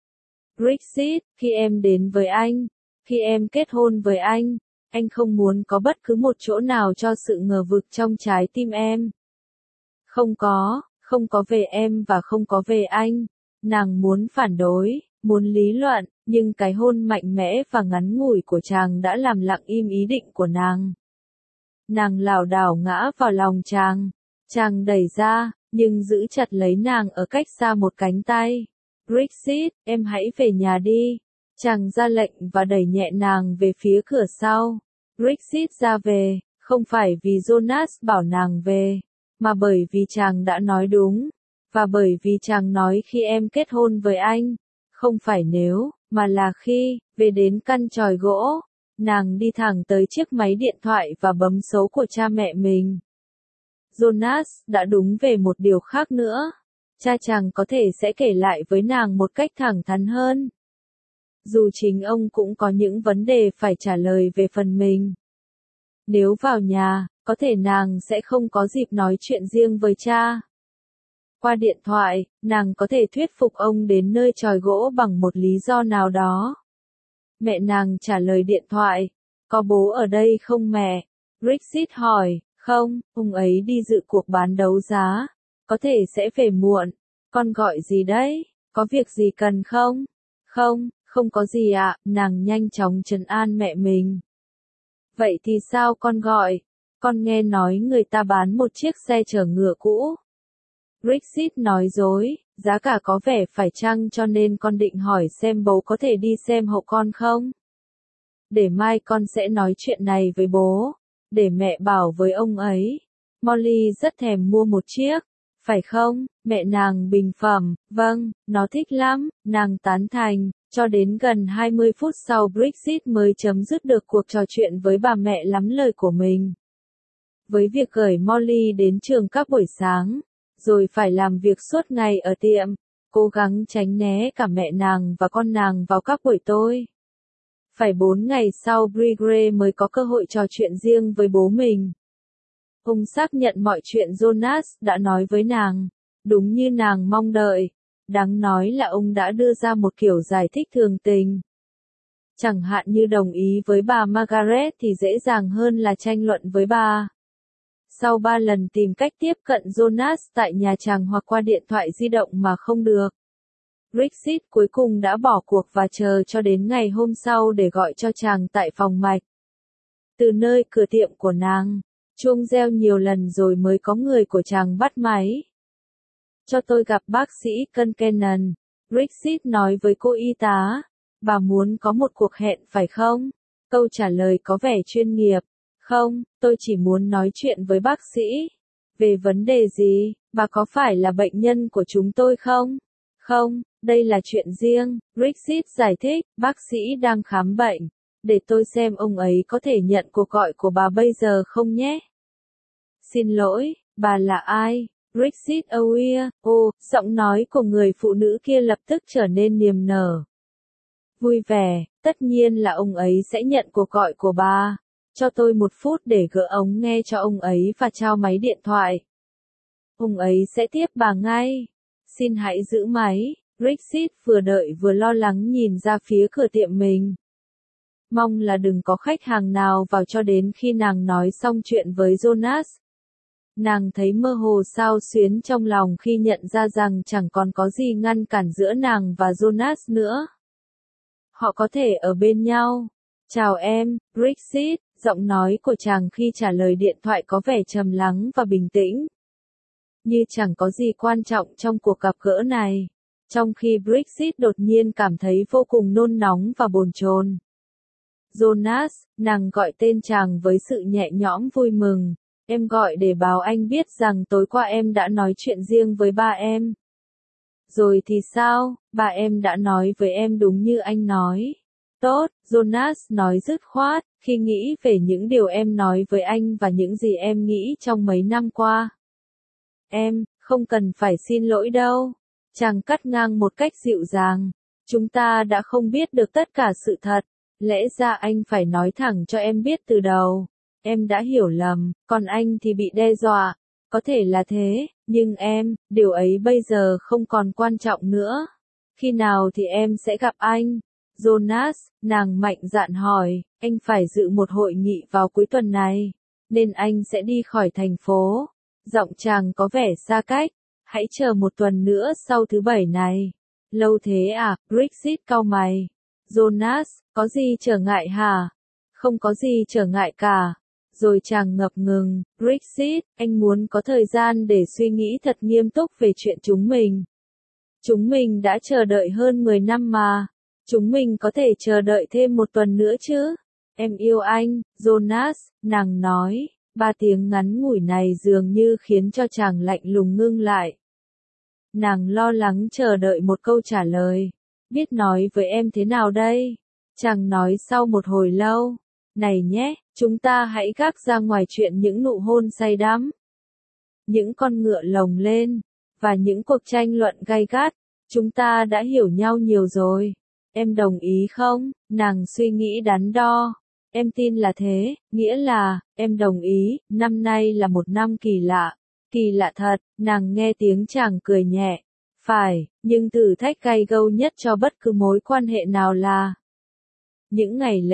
Brexit, khi em đến với anh, khi em kết hôn với anh, anh không muốn có bất cứ một chỗ nào cho sự ngờ vực trong trái tim em. Không có, không có về em và không có về anh. Nàng muốn phản đối, muốn lý luận, nhưng cái hôn mạnh mẽ và ngắn ngủi của chàng đã làm lặng im ý định của nàng. Nàng lảo đảo ngã vào lòng chàng. Chàng đẩy ra, nhưng giữ chặt lấy nàng ở cách xa một cánh tay. Brexit, em hãy về nhà đi. Chàng ra lệnh và đẩy nhẹ nàng về phía cửa sau. Brexit ra về, không phải vì Jonas bảo nàng về, mà bởi vì chàng đã nói đúng. Và bởi vì chàng nói khi em kết hôn với anh, không phải nếu, mà là khi, về đến căn chòi gỗ. Nàng đi thẳng tới chiếc máy điện thoại và bấm số của cha mẹ mình. Jonas đã đúng về một điều khác nữa. Cha chàng có thể sẽ kể lại với nàng một cách thẳng thắn hơn. Dù chính ông cũng có những vấn đề phải trả lời về phần mình. Nếu vào nhà, có thể nàng sẽ không có dịp nói chuyện riêng với cha. Qua điện thoại, nàng có thể thuyết phục ông đến nơi chòi gỗ bằng một lý do nào đó. Mẹ nàng trả lời điện thoại. Có bố ở đây không mẹ? Brexit hỏi. Không, ông ấy đi dự cuộc bán đấu giá. Có thể sẽ về muộn. Con gọi gì đấy? Có việc gì cần không? Không, không có gì ạ, nàng nhanh chóng trấn an mẹ mình. Vậy thì sao con gọi? Con nghe nói người ta bán một chiếc xe chở ngựa cũ. Brexit nói dối, giá cả có vẻ phải chăng cho nên con định hỏi xem bố có thể đi xem hộ con không? Để mai con sẽ nói chuyện này với bố, để mẹ bảo với ông ấy. Molly rất thèm mua một chiếc, phải không? Mẹ nàng bình phẩm, vâng, nó thích lắm, nàng tán thành. Cho đến gần hai mươi phút sau Brexit mới chấm dứt được cuộc trò chuyện với bà mẹ lắm lời của mình. Với việc gửi Molly đến trường các buổi sáng, rồi phải làm việc suốt ngày ở tiệm, cố gắng tránh né cả mẹ nàng và con nàng vào các buổi tối. Phải bốn ngày sau Brigre mới có cơ hội trò chuyện riêng với bố mình. Ông xác nhận mọi chuyện Jonas đã nói với nàng, đúng như nàng mong đợi. Đáng nói là ông đã đưa ra một kiểu giải thích thường tình. Chẳng hạn như đồng ý với bà Margaret thì dễ dàng hơn là tranh luận với bà. Sau ba lần tìm cách tiếp cận Jonas tại nhà chàng hoặc qua điện thoại di động mà không được, Brexit cuối cùng đã bỏ cuộc và chờ cho đến ngày hôm sau để gọi cho chàng tại phòng mạch. Từ nơi cửa tiệm của nàng, chuông reo nhiều lần rồi mới có người của chàng bắt máy. Cho tôi gặp bác sĩ Concannon, Brexit nói với cô y tá. Bà muốn có một cuộc hẹn phải không? Câu trả lời có vẻ chuyên nghiệp. Không, tôi chỉ muốn nói chuyện với bác sĩ. Về vấn đề gì? Bà có phải là bệnh nhân của chúng tôi không? Không, đây là chuyện riêng, Brexit giải thích, bác sĩ đang khám bệnh. Để tôi xem ông ấy có thể nhận cuộc gọi của bà bây giờ không nhé. Xin lỗi, bà là ai? Brexit Aware, ô, giọng nói của người phụ nữ kia lập tức trở nên niềm nở. Vui vẻ, tất nhiên là ông ấy sẽ nhận cuộc gọi của bà. Cho tôi một phút để gỡ ống nghe cho ông ấy và trao máy điện thoại. Ông ấy sẽ tiếp bà ngay. Xin hãy giữ máy. Brexit vừa đợi vừa lo lắng nhìn ra phía cửa tiệm mình. Mong là đừng có khách hàng nào vào cho đến khi nàng nói xong chuyện với Jonas. Nàng thấy mơ hồ xao xuyến trong lòng khi nhận ra rằng chẳng còn có gì ngăn cản giữa nàng và Jonas nữa. Họ có thể ở bên nhau. Chào em, Brexit, giọng nói của chàng khi trả lời điện thoại có vẻ trầm lắng và bình tĩnh. Như chẳng có gì quan trọng trong cuộc gặp gỡ này. Trong khi Brexit đột nhiên cảm thấy vô cùng nôn nóng và bồn chồn. Jonas, nàng gọi tên chàng với sự nhẹ nhõm vui mừng. Em gọi để báo anh biết rằng tối qua em đã nói chuyện riêng với ba em. Rồi thì sao, ba em đã nói với em đúng như anh nói. Tốt, Jonas nói dứt khoát, khi nghĩ về những điều em nói với anh và những gì em nghĩ trong mấy năm qua. Em, không cần phải xin lỗi đâu. Chàng cắt ngang một cách dịu dàng. Chúng ta đã không biết được tất cả sự thật. Lẽ ra anh phải nói thẳng cho em biết từ đầu. Em đã hiểu lầm, còn anh thì bị đe dọa. Có thể là thế, nhưng em, điều ấy bây giờ không còn quan trọng nữa. Khi nào thì em sẽ gặp anh? Jonas, nàng mạnh dạn hỏi, anh phải dự một hội nghị vào cuối tuần này, nên anh sẽ đi khỏi thành phố. Giọng chàng có vẻ xa cách, hãy chờ một tuần nữa sau thứ bảy này. Lâu thế à, Brexit cau mày. Jonas, có gì trở ngại hả? Không có gì trở ngại cả. Rồi chàng ngập ngừng, Brexit, anh muốn có thời gian để suy nghĩ thật nghiêm túc về chuyện chúng mình. Chúng mình đã chờ đợi hơn mười năm mà. Chúng mình có thể chờ đợi thêm một tuần nữa chứ. Em yêu anh, Jonas, nàng nói. Ba tiếng ngắn ngủi này dường như khiến cho chàng lạnh lùng ngưng lại. Nàng lo lắng chờ đợi một câu trả lời. Biết nói với em thế nào đây? Chàng nói sau một hồi lâu. Này nhé, chúng ta hãy gác ra ngoài chuyện những nụ hôn say đắm. Những con ngựa lồng lên. Và những cuộc tranh luận gay gắt. Chúng ta đã hiểu nhau nhiều rồi. Em đồng ý không? Nàng suy nghĩ đắn đo. Em tin là thế, nghĩa là, em đồng ý, năm nay là một năm kỳ lạ. Kỳ lạ thật, nàng nghe tiếng chàng cười nhẹ. Phải, nhưng thử thách gay gâu nhất cho bất cứ mối quan hệ nào là những ngày lễ,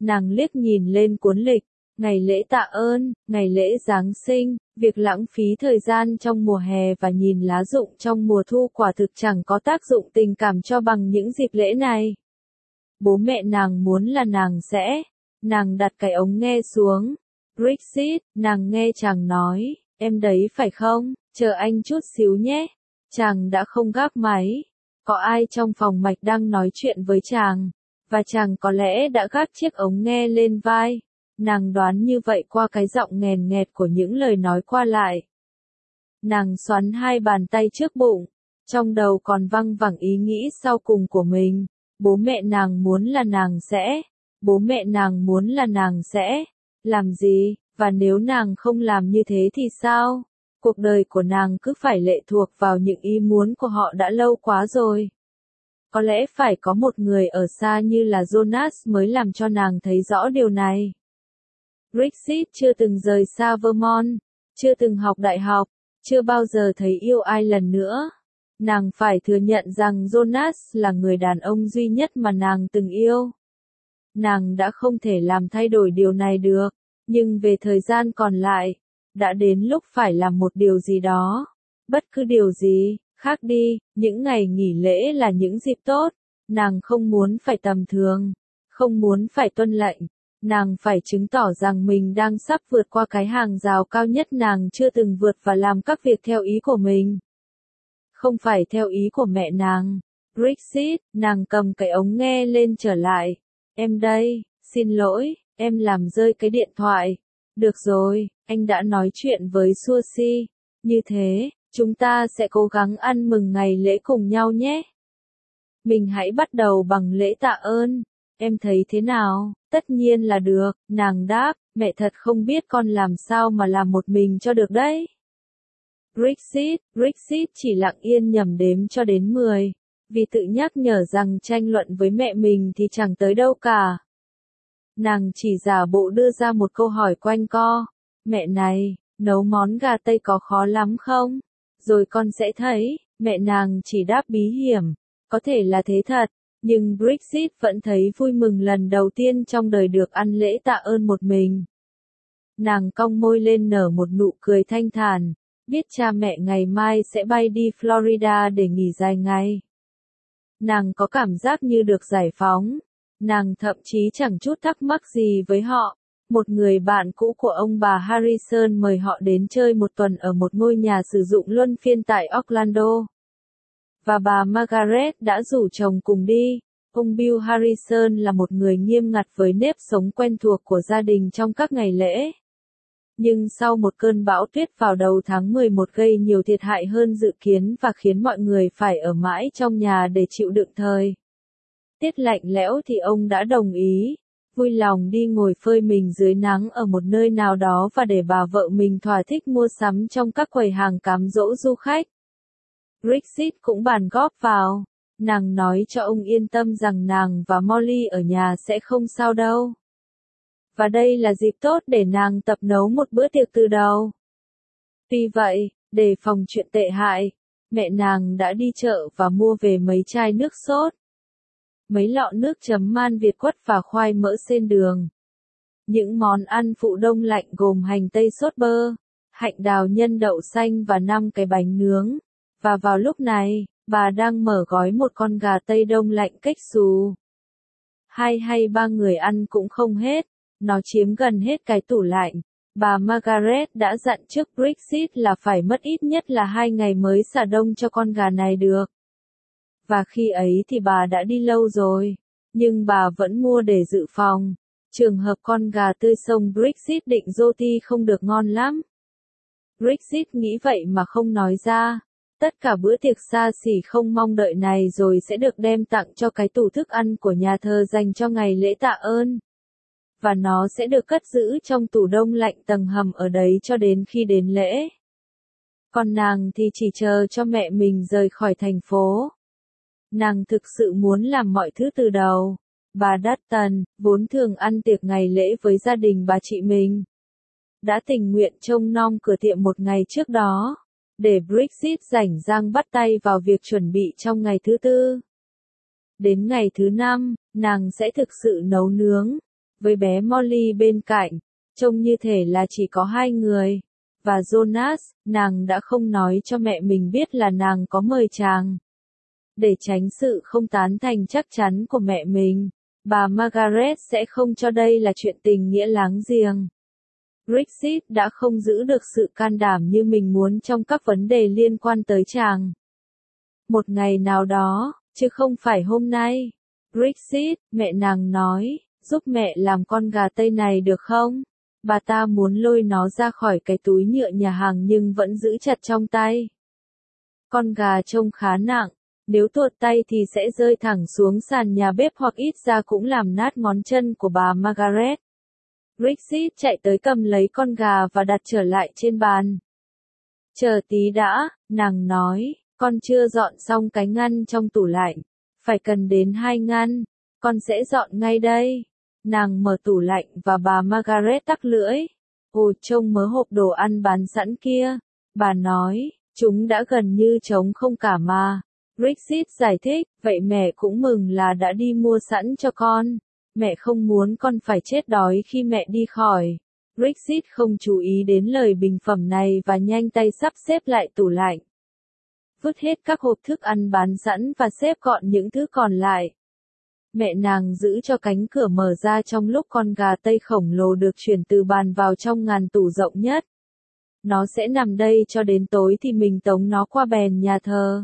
Nàng liếc nhìn lên cuốn lịch, ngày lễ tạ ơn, ngày lễ Giáng sinh, việc lãng phí thời gian trong mùa hè và nhìn lá rụng trong mùa thu quả thực chẳng có tác dụng tình cảm cho bằng những dịp lễ này. Bố mẹ nàng muốn là nàng sẽ, nàng đặt cái ống nghe xuống. Brexit, nàng nghe chàng nói, em đấy phải không, chờ anh chút xíu nhé. Chàng đã không gác máy. Có ai trong phòng mạch đang nói chuyện với chàng, và chàng có lẽ đã gác chiếc ống nghe lên vai. Nàng đoán như vậy qua cái giọng nghèn nghẹt của những lời nói qua lại. Nàng xoắn hai bàn tay trước bụng, trong đầu còn văng vẳng ý nghĩ sau cùng của mình. Bố mẹ nàng muốn là nàng sẽ, bố mẹ nàng muốn là nàng sẽ, làm gì, và nếu nàng không làm như thế thì sao? Cuộc đời của nàng cứ phải lệ thuộc vào những ý muốn của họ đã lâu quá rồi. Có lẽ phải có một người ở xa như là Jonas mới làm cho nàng thấy rõ điều này. Brexit chưa từng rời xa Vermont, chưa từng học đại học, chưa bao giờ thấy yêu ai lần nữa. Nàng phải thừa nhận rằng Jonas là người đàn ông duy nhất mà nàng từng yêu. Nàng đã không thể làm thay đổi điều này được, nhưng về thời gian còn lại, đã đến lúc phải làm một điều gì đó. Bất cứ điều gì, khác đi, những ngày nghỉ lễ là những dịp tốt, nàng không muốn phải tầm thường, không muốn phải tuân lệnh. Nàng phải chứng tỏ rằng mình đang sắp vượt qua cái hàng rào cao nhất nàng chưa từng vượt và làm các việc theo ý của mình. Không phải theo ý của mẹ nàng. Brexit, nàng cầm cái ống nghe lên trở lại. Em đây, xin lỗi, em làm rơi cái điện thoại. Được rồi, anh đã nói chuyện với Suzy. Như thế, chúng ta sẽ cố gắng ăn mừng ngày lễ cùng nhau nhé. Mình hãy bắt đầu bằng lễ tạ ơn. Em thấy thế nào? Tất nhiên là được, nàng đáp, mẹ thật không biết con làm sao mà làm một mình cho được đấy. Brexit, Brexit chỉ lặng yên nhẩm đếm cho đến mười, vì tự nhắc nhở rằng tranh luận với mẹ mình thì chẳng tới đâu cả. Nàng chỉ giả bộ đưa ra một câu hỏi quanh co, mẹ này, nấu món gà Tây có khó lắm không? Rồi con sẽ thấy, mẹ nàng chỉ đáp bí hiểm, có thể là thế thật. Nhưng Brexit vẫn thấy vui mừng lần đầu tiên trong đời được ăn lễ tạ ơn một mình. Nàng cong môi lên nở một nụ cười thanh thản, biết cha mẹ ngày mai sẽ bay đi Florida để nghỉ dài ngày. Nàng có cảm giác như được giải phóng. Nàng thậm chí chẳng chút thắc mắc gì với họ. Một người bạn cũ của ông bà Harrison mời họ đến chơi một tuần ở một ngôi nhà sử dụng luân phiên tại Orlando. Và bà Margaret đã rủ chồng cùng đi. Ông Bill Harrison là một người nghiêm ngặt với nếp sống quen thuộc của gia đình trong các ngày lễ. Nhưng sau một cơn bão tuyết vào đầu tháng mười một gây nhiều thiệt hại hơn dự kiến và khiến mọi người phải ở mãi trong nhà để chịu đựng thời tiết lạnh lẽo thì ông đã đồng ý, vui lòng đi ngồi phơi mình dưới nắng ở một nơi nào đó và để bà vợ mình thỏa thích mua sắm trong các quầy hàng cám dỗ du khách. Brexit cũng bàn góp vào. Nàng nói cho ông yên tâm rằng nàng và Molly ở nhà sẽ không sao đâu. Và đây là dịp tốt để nàng tập nấu một bữa tiệc từ đầu. Tuy vậy, để phòng chuyện tệ hại, mẹ nàng đã đi chợ và mua về mấy chai nước sốt, mấy lọ nước chấm man Việt quất và khoai mỡ xên đường. Những món ăn phụ đông lạnh gồm hành tây sốt bơ, hạnh đào nhân đậu xanh và năm cái bánh nướng. Và vào lúc này, bà đang mở gói một con gà Tây đông lạnh cách xù. Hai hay ba người ăn cũng không hết, nó chiếm gần hết cái tủ lạnh. Bà Margaret đã dặn trước Brexit là phải mất ít nhất là hai ngày mới xả đông cho con gà này được. Và khi ấy thì bà đã đi lâu rồi, nhưng bà vẫn mua để dự phòng. Trường hợp con gà tươi sống Brexit định roti không được ngon lắm. Brexit nghĩ vậy mà không nói ra. Tất cả bữa tiệc xa xỉ không mong đợi này rồi sẽ được đem tặng cho cái tủ thức ăn của nhà thờ dành cho ngày lễ tạ ơn. Và nó sẽ được cất giữ trong tủ đông lạnh tầng hầm ở đấy cho đến khi đến lễ. Còn nàng thì chỉ chờ cho mẹ mình rời khỏi thành phố. Nàng thực sự muốn làm mọi thứ từ đầu. Bà Dutton, vốn thường ăn tiệc ngày lễ với gia đình bà chị mình, đã tình nguyện trông nom cửa tiệm một ngày trước đó, để Brexit rảnh rang bắt tay vào việc chuẩn bị trong ngày thứ tư. Đến ngày thứ năm, nàng sẽ thực sự nấu nướng. với bé Molly bên cạnh, trông như thể là chỉ có hai người. Và Jonas, nàng đã không nói cho mẹ mình biết là nàng có mời chàng. Để tránh sự không tán thành chắc chắn của mẹ mình, bà Margaret sẽ không cho đây là chuyện tình nghĩa láng giềng. Brexit đã không giữ được sự can đảm như mình muốn trong các vấn đề liên quan tới chàng. Một ngày nào đó, chứ không phải hôm nay. Brexit, mẹ nàng nói, giúp mẹ làm con gà tây này được không? Bà ta muốn lôi nó ra khỏi cái túi nhựa nhà hàng nhưng vẫn giữ chặt trong tay. Con gà trông khá nặng, nếu tuột tay thì sẽ rơi thẳng xuống sàn nhà bếp hoặc ít ra cũng làm nát ngón chân của bà Margaret. Brexit chạy tới cầm lấy con gà và đặt trở lại trên bàn. Chờ tí đã, nàng nói, con chưa dọn xong cái ngăn trong tủ lạnh. Phải cần đến hai ngăn, con sẽ dọn ngay đây. Nàng mở tủ lạnh và bà Margaret tắc lưỡi. Ồ, trông mớ hộp đồ ăn bán sẵn kia. Bà nói, chúng đã gần như trống không cả mà. Brexit giải thích, vậy mẹ cũng mừng là đã đi mua sẵn cho con. Mẹ không muốn con phải chết đói khi mẹ đi khỏi. Brexit không chú ý đến lời bình phẩm này và nhanh tay sắp xếp lại tủ lạnh. Vứt hết các hộp thức ăn bán sẵn và xếp gọn những thứ còn lại. Mẹ nàng giữ cho cánh cửa mở ra trong lúc con gà tây khổng lồ được chuyển từ bàn vào trong ngàn tủ rộng nhất. Nó sẽ nằm đây cho đến tối thì mình tống nó qua bèn nhà thờ.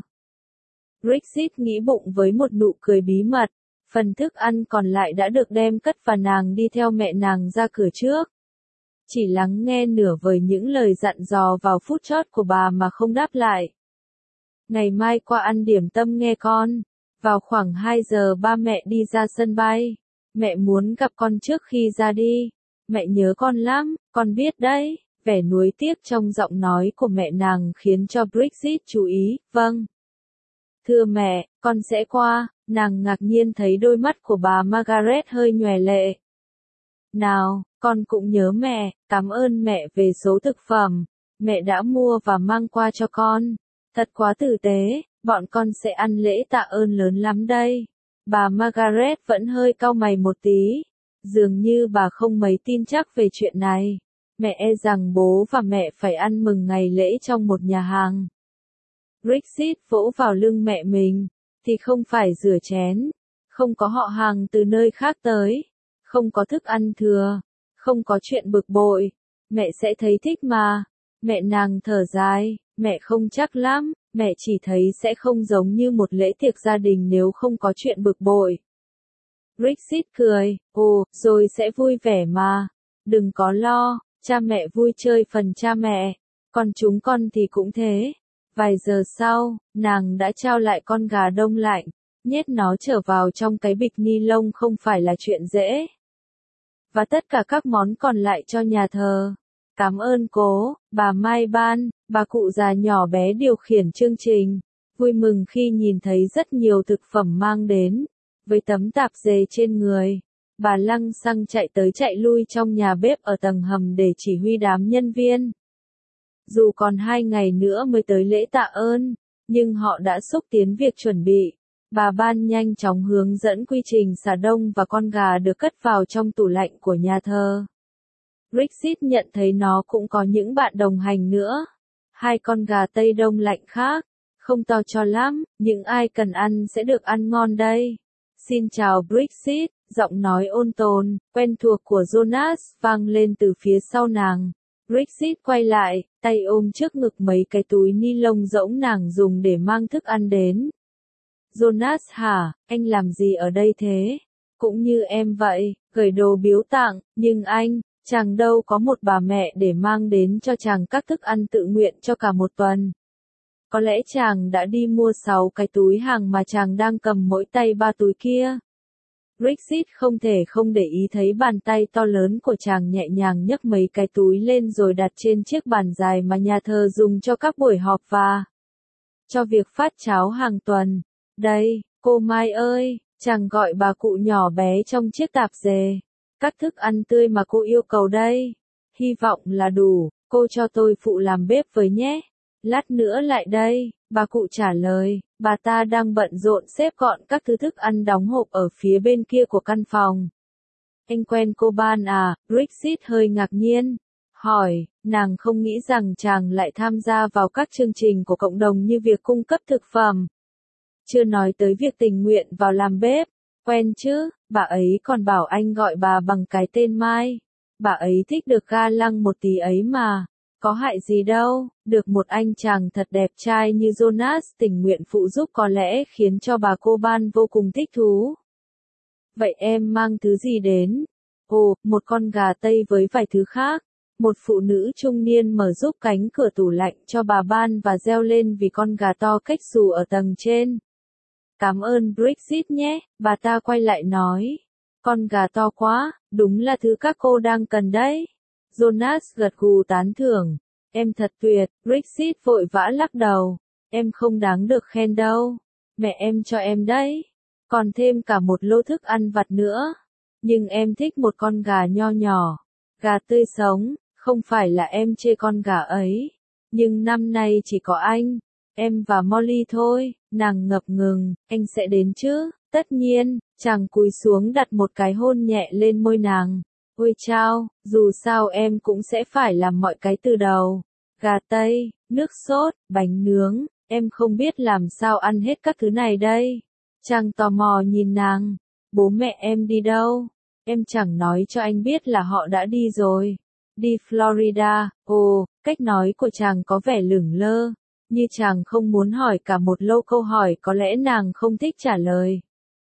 Brexit nghĩ bụng với một nụ cười bí mật. Phần thức ăn còn lại đã được đem cất và nàng đi theo mẹ nàng ra cửa trước. Chỉ lắng nghe nửa vời những lời dặn dò vào phút chót của bà mà không đáp lại. Ngày mai qua ăn điểm tâm nghe con. Vào khoảng hai giờ ba mẹ đi ra sân bay. Mẹ muốn gặp con trước khi ra đi. Mẹ nhớ con lắm, con biết đấy. Vẻ nuối tiếc trong giọng nói của mẹ nàng khiến cho Brexit chú ý. Vâng. Thưa mẹ, con sẽ qua. Nàng ngạc nhiên thấy đôi mắt của bà Margaret hơi nhòe lệ. Nào, con cũng nhớ mẹ, cảm ơn mẹ về số thực phẩm. Mẹ đã mua và mang qua cho con. Thật quá tử tế, bọn con sẽ ăn lễ tạ ơn lớn lắm đây. Bà Margaret vẫn hơi cau mày một tí. Dường như bà không mấy tin chắc về chuyện này. Mẹ e rằng bố và mẹ phải ăn mừng ngày lễ trong một nhà hàng. Brexit vỗ vào lưng mẹ mình. Thì không phải rửa chén. Không có họ hàng từ nơi khác tới. Không có thức ăn thừa. Không có chuyện bực bội. Mẹ sẽ thấy thích mà. Mẹ nàng thở dài. Mẹ không chắc lắm. Mẹ chỉ thấy sẽ không giống như một lễ tiệc gia đình nếu không có chuyện bực bội. Brexit cười. Ồ, rồi sẽ vui vẻ mà. Đừng có lo. Cha mẹ vui chơi phần cha mẹ. Còn chúng con thì cũng thế. Vài giờ sau, nàng đã trao lại con gà đông lạnh, nhét nó trở vào trong cái bịch ni lông không phải là chuyện dễ. Và tất cả các món còn lại cho nhà thờ. Cảm ơn cố, bà Mai Ban, bà cụ già nhỏ bé điều khiển chương trình. Vui mừng khi nhìn thấy rất nhiều thực phẩm mang đến. Với tấm tạp dề trên người, bà lăng xăng chạy tới chạy lui trong nhà bếp ở tầng hầm để chỉ huy đám nhân viên. Dù còn hai ngày nữa mới tới lễ tạ ơn, nhưng họ đã xúc tiến việc chuẩn bị. Bà Ban nhanh chóng hướng dẫn quy trình xả đông và con gà được cất vào trong tủ lạnh của nhà thờ. Brexit nhận thấy nó cũng có những bạn đồng hành nữa. Hai con gà tây đông lạnh khác, không to cho lắm, những ai cần ăn sẽ được ăn ngon đây. Xin chào Brexit, giọng nói ôn tồn, quen thuộc của Jonas vang lên từ phía sau nàng. Brexit quay lại, tay ôm trước ngực mấy cái túi ni lông rỗng nàng dùng để mang thức ăn đến. Jonas hả, anh làm gì ở đây thế? Cũng như em vậy, gửi đồ biếu tặng, nhưng anh, chàng đâu có một bà mẹ để mang đến cho chàng các thức ăn tự nguyện cho cả một tuần. Có lẽ chàng đã đi mua sáu cái túi hàng mà chàng đang cầm mỗi tay ba túi kia. Brexit không thể không để ý thấy bàn tay to lớn của chàng nhẹ nhàng nhấc mấy cái túi lên rồi đặt trên chiếc bàn dài mà nhà thờ dùng cho các buổi họp và cho việc phát cháo hàng tuần. Đây, cô Mai ơi, chàng gọi bà cụ nhỏ bé trong chiếc tạp dề. Các thức ăn tươi mà cô yêu cầu đây. Hy vọng là đủ, cô cho tôi phụ làm bếp với nhé. Lát nữa lại đây, bà cụ trả lời, bà ta đang bận rộn xếp gọn các thứ thức ăn đóng hộp ở phía bên kia của căn phòng. Anh quen cô Ban à? Brexit hơi ngạc nhiên. Hỏi, nàng không nghĩ rằng chàng lại tham gia vào các chương trình của cộng đồng như việc cung cấp thực phẩm. Chưa nói tới việc tình nguyện vào làm bếp. Quen chứ, bà ấy còn bảo anh gọi bà bằng cái tên Mai. Bà ấy thích được ga lăng một tí ấy mà. Có hại gì đâu, được một anh chàng thật đẹp trai như Jonas tình nguyện phụ giúp có lẽ khiến cho bà cô Ban vô cùng thích thú. Vậy em mang thứ gì đến? Ồ, một con gà Tây với vài thứ khác. Một phụ nữ trung niên mở giúp cánh cửa tủ lạnh cho bà Ban và reo lên vì con gà to cách xù ở tầng trên. Cảm ơn Brexit nhé, bà ta quay lại nói. Con gà to quá, đúng là thứ các cô đang cần đấy. Jonas gật gù tán thưởng. Em thật tuyệt, Brexit vội vã lắc đầu. Em không đáng được khen đâu. Mẹ em cho em đấy. Còn thêm cả một lô thức ăn vặt nữa. Nhưng em thích một con gà nho nhỏ. Gà tươi sống, không phải là em chê con gà ấy. Nhưng năm nay chỉ có anh, em và Molly thôi. Nàng ngập ngừng, anh sẽ đến chứ? Tất nhiên, chàng cúi xuống đặt một cái hôn nhẹ lên môi nàng. Ôi chao, dù sao em cũng sẽ phải làm mọi cái từ đầu. Gà Tây, nước sốt, bánh nướng, em không biết làm sao ăn hết các thứ này đây. Chàng tò mò nhìn nàng. Bố mẹ em đi đâu? Em chẳng nói cho anh biết là họ đã đi rồi. Đi Florida. Ồ, cách nói của chàng có vẻ lửng lơ. Như chàng không muốn hỏi cả một lâu câu hỏi có lẽ nàng không thích trả lời.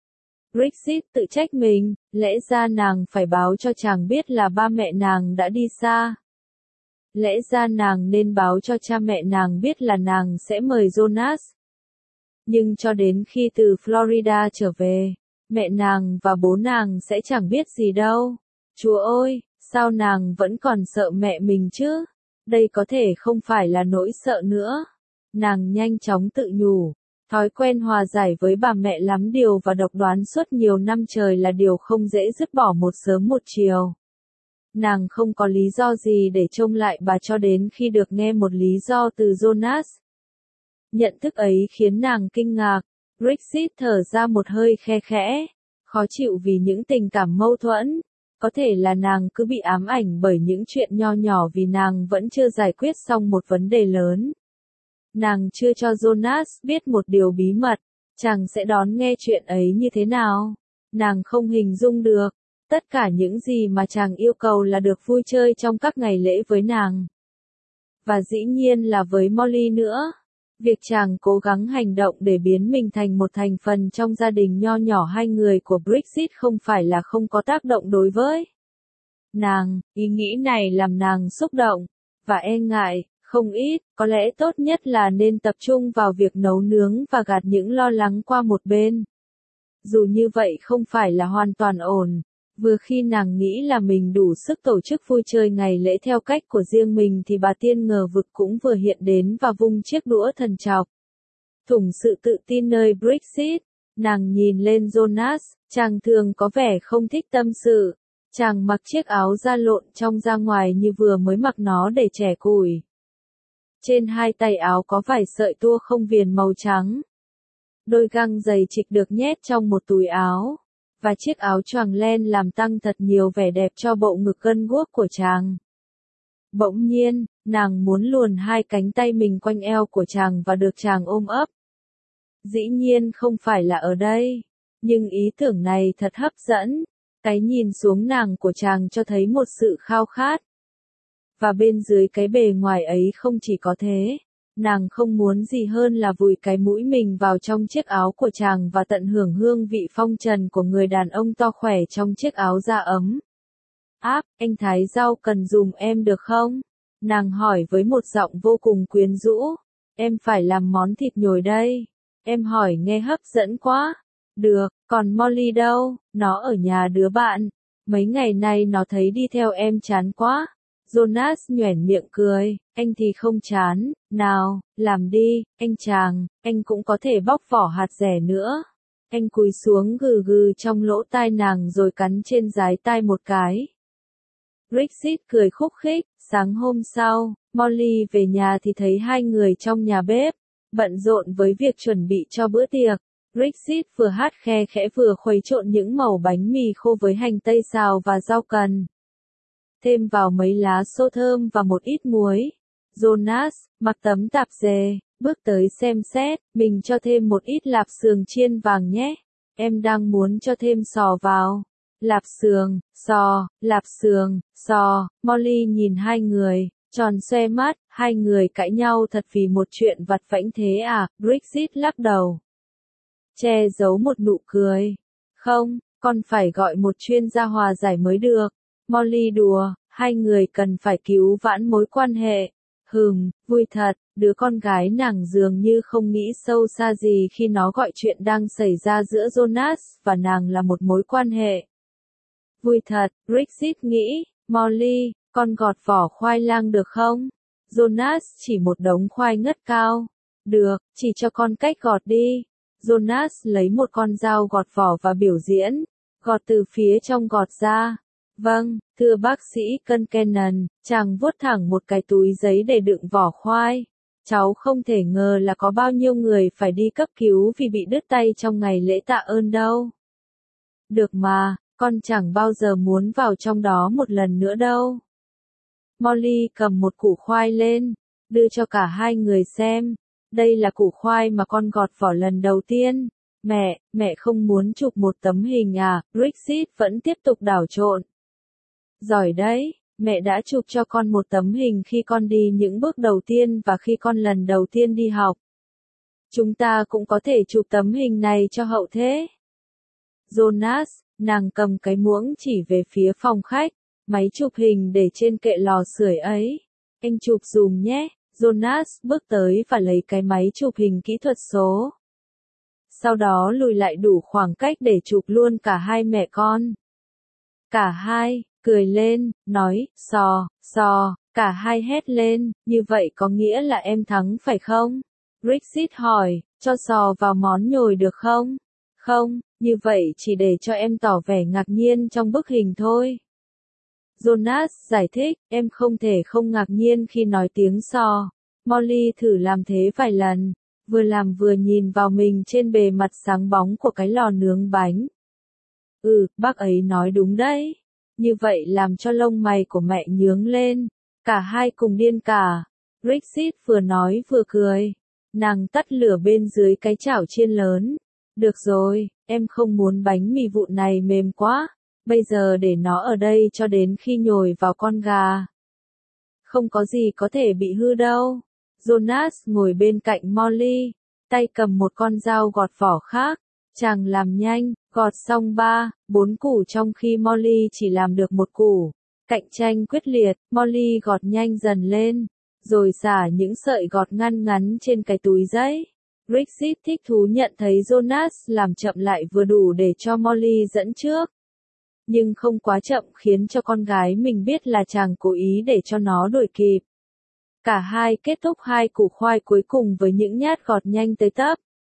Brexit tự trách mình, lẽ ra nàng phải báo cho chàng biết là ba mẹ nàng đã đi xa. Lẽ ra nàng nên báo cho cha mẹ nàng biết là nàng sẽ mời Jonas. Nhưng cho đến khi từ Florida trở về, mẹ nàng và bố nàng sẽ chẳng biết gì đâu. Chúa ơi, sao nàng vẫn còn sợ mẹ mình chứ? Đây có thể không phải là nỗi sợ nữa. Nàng nhanh chóng tự nhủ. Thói quen hòa giải với bà mẹ lắm điều và độc đoán suốt nhiều năm trời là điều không dễ dứt bỏ một sớm một chiều. Nàng không có lý do gì để trông lại bà cho đến khi được nghe một lý do từ Jonas. Nhận thức ấy khiến nàng kinh ngạc. Brexit thở ra một hơi khe khẽ. Khó chịu vì những tình cảm mâu thuẫn. Có thể là nàng cứ bị ám ảnh bởi những chuyện nho nhỏ vì nàng vẫn chưa giải quyết xong một vấn đề lớn. Nàng chưa cho Jonas biết một điều bí mật. Chàng sẽ đón nghe chuyện ấy như thế nào? Nàng không hình dung được. Tất cả những gì mà chàng yêu cầu là được vui chơi trong các ngày lễ với nàng. Và dĩ nhiên là với Molly nữa. Việc chàng cố gắng hành động để biến mình thành một thành phần trong gia đình nho nhỏ hai người của Brexit không phải là không có tác động đối với nàng. Ý nghĩ này làm nàng xúc động và e ngại. Không ít, có lẽ tốt nhất là nên tập trung vào việc nấu nướng và gạt những lo lắng qua một bên. Dù như vậy không phải là hoàn toàn ổn. Vừa khi nàng nghĩ là mình đủ sức tổ chức vui chơi ngày lễ theo cách của riêng mình thì bà tiên ngờ vực cũng vừa hiện đến và vung chiếc đũa thần chọc. Thủng sự tự tin nơi Brexit. Nàng nhìn lên Jonas, chàng thường có vẻ không thích tâm sự. Chàng mặc chiếc áo da lộn trong ra ngoài như vừa mới mặc nó để trẻ củi. Trên hai tay áo có vài sợi tua không viền màu trắng. Đôi găng giày trịch được nhét trong một túi áo. Và chiếc áo choàng len làm tăng thật nhiều vẻ đẹp cho bộ ngực gân guốc của chàng. Bỗng nhiên, nàng muốn luồn hai cánh tay mình quanh eo của chàng và được chàng ôm ấp. Dĩ nhiên không phải là ở đây. Nhưng ý tưởng này thật hấp dẫn. Cái nhìn xuống nàng của chàng cho thấy một sự khao khát. Và bên dưới cái bề ngoài ấy không chỉ có thế. Nàng không muốn gì hơn là vùi cái mũi mình vào trong chiếc áo của chàng và tận hưởng hương vị phong trần của người đàn ông to khỏe trong chiếc áo da ấm. Áp, anh thái rau cần dùm em được không? Nàng hỏi với một giọng vô cùng quyến rũ. Em phải làm món thịt nhồi đây. Em hỏi nghe hấp dẫn quá. Được, còn Molly đâu? Nó ở nhà đứa bạn. Mấy ngày nay nó thấy đi theo em chán quá. Jonas nhoẻn miệng cười, anh thì không chán, nào, làm đi, anh chàng, anh cũng có thể bóc vỏ hạt dẻ nữa. Anh cúi xuống gừ gừ trong lỗ tai nàng rồi cắn trên dái tai một cái. Brexit cười khúc khích, sáng hôm sau, Molly về nhà thì thấy hai người trong nhà bếp, bận rộn với việc chuẩn bị cho bữa tiệc. Brexit vừa hát khe khẽ vừa khuấy trộn những mẩu bánh mì khô với hành tây xào và rau cần. Thêm vào mấy lá xô thơm và một ít muối. Jonas, mặc tấm tạp dề, bước tới xem xét, mình cho thêm một ít lạp xương chiên vàng nhé. Em đang muốn cho thêm sò vào. Lạp xương, sò, lạp xương, sò, Molly nhìn hai người, tròn xoe mắt, hai người cãi nhau thật vì một chuyện vặt vãnh thế à, Brexit lắc đầu. Che giấu một nụ cười. Không, con phải gọi một chuyên gia hòa giải mới được. Molly đùa, hai người cần phải cứu vãn mối quan hệ. Hừm, vui thật, đứa con gái nàng dường như không nghĩ sâu xa gì khi nó gọi chuyện đang xảy ra giữa Jonas và nàng là một mối quan hệ. Vui thật, Brexit nghĩ, Molly, con gọt vỏ khoai lang được không? Jonas chỉ một đống khoai ngất cao. Được, chỉ cho con cách gọt đi. Jonas lấy một con dao gọt vỏ và biểu diễn, gọt từ phía trong gọt ra. Vâng, thưa bác sĩ Concannon, chàng vuốt thẳng một cái túi giấy để đựng vỏ khoai. Cháu không thể ngờ là có bao nhiêu người phải đi cấp cứu vì bị đứt tay trong ngày lễ tạ ơn đâu. Được mà, con chẳng bao giờ muốn vào trong đó một lần nữa đâu. Molly cầm một củ khoai lên, đưa cho cả hai người xem. Đây là củ khoai mà con gọt vỏ lần đầu tiên. Mẹ, mẹ không muốn chụp một tấm hình à? Brexit vẫn tiếp tục đảo trộn. Giỏi đấy, mẹ đã chụp cho con một tấm hình khi con đi những bước đầu tiên và khi con lần đầu tiên đi học. Chúng ta cũng có thể chụp tấm hình này cho hậu thế. Jonas, nàng cầm cái muỗng chỉ về phía phòng khách, máy chụp hình để trên kệ lò sưởi ấy. Anh chụp dùm nhé. Jonas bước tới và lấy cái máy chụp hình kỹ thuật số. Sau đó lùi lại đủ khoảng cách để chụp luôn cả hai mẹ con. Cả hai, cười lên, nói, sò, sò, cả hai hét lên, như vậy có nghĩa là em thắng phải không? Brexit hỏi, cho sò vào món nhồi được không? Không, như vậy chỉ để cho em tỏ vẻ ngạc nhiên trong bức hình thôi. Jonas giải thích, em không thể không ngạc nhiên khi nói tiếng sò. Molly thử làm thế vài lần, vừa làm vừa nhìn vào mình trên bề mặt sáng bóng của cái lò nướng bánh. Ừ, bác ấy nói đúng đấy. Như vậy làm cho lông mày của mẹ nhướng lên. Cả hai cùng điên cả. Brexit vừa nói vừa cười. Nàng tắt lửa bên dưới cái chảo chiên lớn. Được rồi, em không muốn bánh mì vụn này mềm quá. Bây giờ để nó ở đây cho đến khi nhồi vào con gà. Không có gì có thể bị hư đâu. Jonas ngồi bên cạnh Molly, tay cầm một con dao gọt vỏ khác. Chàng làm nhanh, gọt xong ba, bốn củ trong khi Molly chỉ làm được một củ. Cạnh tranh quyết liệt, Molly gọt nhanh dần lên, rồi xả những sợi gọt ngăn ngắn trên cái túi giấy. Brexit thích thú nhận thấy Jonas làm chậm lại vừa đủ để cho Molly dẫn trước. Nhưng không quá chậm khiến cho con gái mình biết là chàng cố ý để cho nó đuổi kịp. Cả hai kết thúc hai củ khoai cuối cùng với những nhát gọt nhanh tới tấp.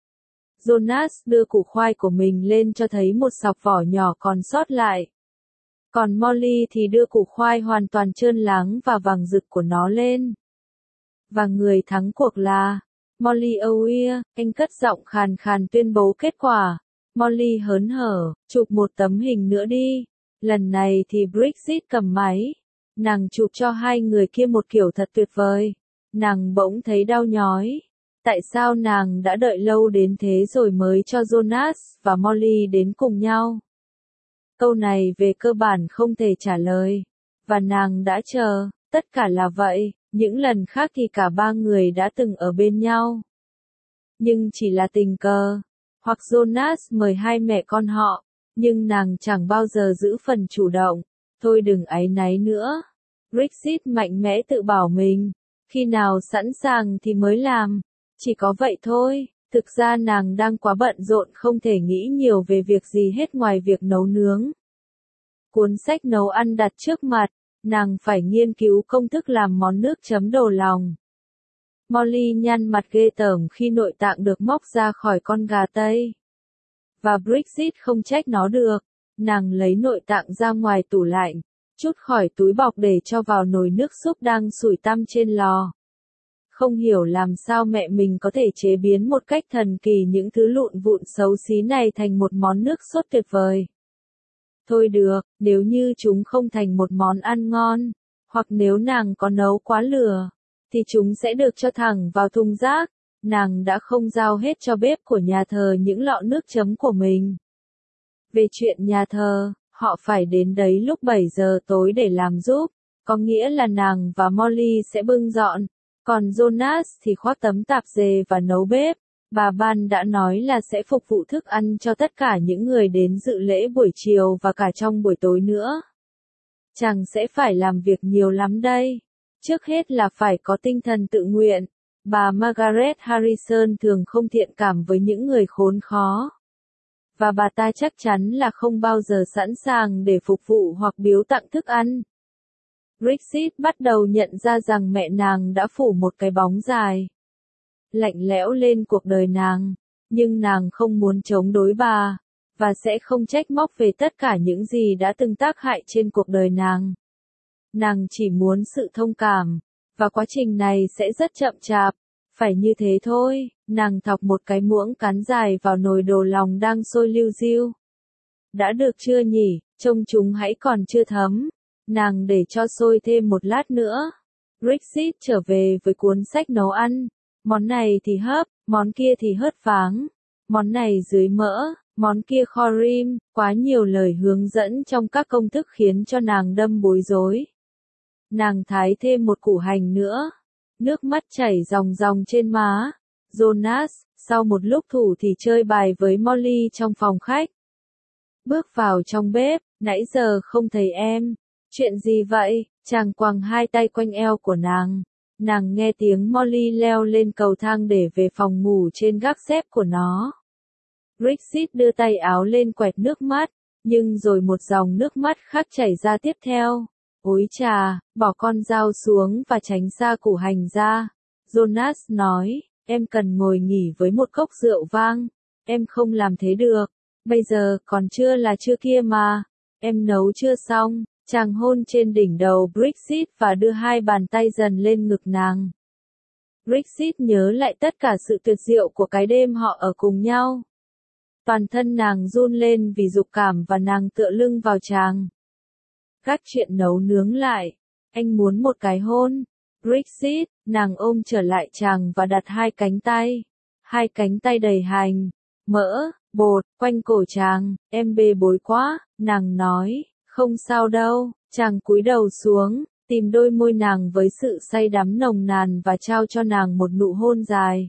Jonas đưa củ khoai của mình lên cho thấy một sọc vỏ nhỏ còn sót lại. Còn Molly thì đưa củ khoai hoàn toàn trơn láng và vàng rực của nó lên. Và người thắng cuộc là Molly O'Weir, anh cất giọng khàn khàn tuyên bố kết quả. Molly hớn hở, chụp một tấm hình nữa đi. Lần này thì Brexit cầm máy. Nàng chụp cho hai người kia một kiểu thật tuyệt vời. Nàng bỗng thấy đau nhói. Tại sao nàng đã đợi lâu đến thế rồi mới cho Jonas và Molly đến cùng nhau? Câu này về cơ bản không thể trả lời. Và nàng đã chờ, tất cả là vậy, những lần khác thì cả ba người đã từng ở bên nhau. Nhưng chỉ là tình cờ. Hoặc Jonas mời hai mẹ con họ, nhưng nàng chẳng bao giờ giữ phần chủ động. Thôi đừng áy náy nữa. Brexit mạnh mẽ tự bảo mình. Khi nào sẵn sàng thì mới làm. Chỉ có vậy thôi. Thực ra nàng đang quá bận rộn không thể nghĩ nhiều về việc gì hết ngoài việc nấu nướng. Cuốn sách nấu ăn đặt trước mặt. Nàng phải nghiên cứu công thức làm món nước chấm đồ lòng. Molly nhăn mặt ghê tởm khi nội tạng được móc ra khỏi con gà Tây. Và Brexit không trách nó được. Nàng lấy nội tạng ra ngoài tủ lạnh, chút khỏi túi bọc để cho vào nồi nước súp đang sủi tăm trên lò. Không hiểu làm sao mẹ mình có thể chế biến một cách thần kỳ những thứ lụn vụn xấu xí này thành một món nước sốt tuyệt vời. Thôi được, nếu như chúng không thành một món ăn ngon, hoặc nếu nàng có nấu quá lửa, thì chúng sẽ được cho thẳng vào thùng rác. Nàng đã không giao hết cho bếp của nhà thờ những lọ nước chấm của mình. Về chuyện nhà thờ, họ phải đến đấy lúc bảy giờ tối để làm giúp, có nghĩa là nàng và Molly sẽ bưng dọn, còn Jonas thì khoác tấm tạp dề và nấu bếp. Bà Ban đã nói là sẽ phục vụ thức ăn cho tất cả những người đến dự lễ buổi chiều và cả trong buổi tối nữa. Chàng sẽ phải làm việc nhiều lắm đây. Trước hết là phải có tinh thần tự nguyện. Bà Margaret Harrison thường không thiện cảm với những người khốn khó. Và bà ta chắc chắn là không bao giờ sẵn sàng để phục vụ hoặc biếu tặng thức ăn. Brexit bắt đầu nhận ra rằng mẹ nàng đã phủ một cái bóng dài, lạnh lẽo lên cuộc đời nàng, nhưng nàng không muốn chống đối bà, và sẽ không trách móc về tất cả những gì đã từng tác hại trên cuộc đời nàng. Nàng chỉ muốn sự thông cảm, và quá trình này sẽ rất chậm chạp, phải như thế thôi. Nàng thọc một cái muỗng cán dài vào nồi đồ lòng đang sôi liu riu. Đã được chưa nhỉ, trông chúng hãy còn chưa thấm. Nàng để cho sôi thêm một lát nữa. Brexit trở về với cuốn sách nấu ăn. Món này thì hấp, món kia thì hớt váng. Món này dưới mỡ, món kia kho rim. Quá nhiều lời hướng dẫn trong các công thức khiến cho nàng đâm bối rối. Nàng thái thêm một củ hành nữa. Nước mắt chảy ròng ròng trên má. Jonas, sau một lúc thủ thì chơi bài với Molly trong phòng khách. Bước vào trong bếp, nãy giờ không thấy em. Chuyện gì vậy? Chàng quàng hai tay quanh eo của nàng. Nàng nghe tiếng Molly leo lên cầu thang để về phòng ngủ trên gác xếp của nó. Brexit đưa tay áo lên quẹt nước mắt, nhưng rồi một dòng nước mắt khác chảy ra tiếp theo. Ôi chà, bỏ con dao xuống và tránh xa củ hành ra. Jonas nói, em cần ngồi nghỉ với một cốc rượu vang. Em không làm thế được. Bây giờ còn chưa là trưa kia mà. Em nấu chưa xong. Chàng hôn trên đỉnh đầu Brexit và đưa hai bàn tay dần lên ngực nàng. Brexit nhớ lại tất cả sự tuyệt diệu của cái đêm họ ở cùng nhau. Toàn thân nàng run lên vì dục cảm và nàng tựa lưng vào chàng. Các chuyện nấu nướng lại. Anh muốn một cái hôn. Brexit, nàng ôm trở lại chàng và đặt hai cánh tay. Hai cánh tay đầy hành, mỡ, bột, quanh cổ chàng. Em bê bối quá, nàng nói. Không sao đâu, chàng cúi đầu xuống, tìm đôi môi nàng với sự say đắm nồng nàn và trao cho nàng một nụ hôn dài.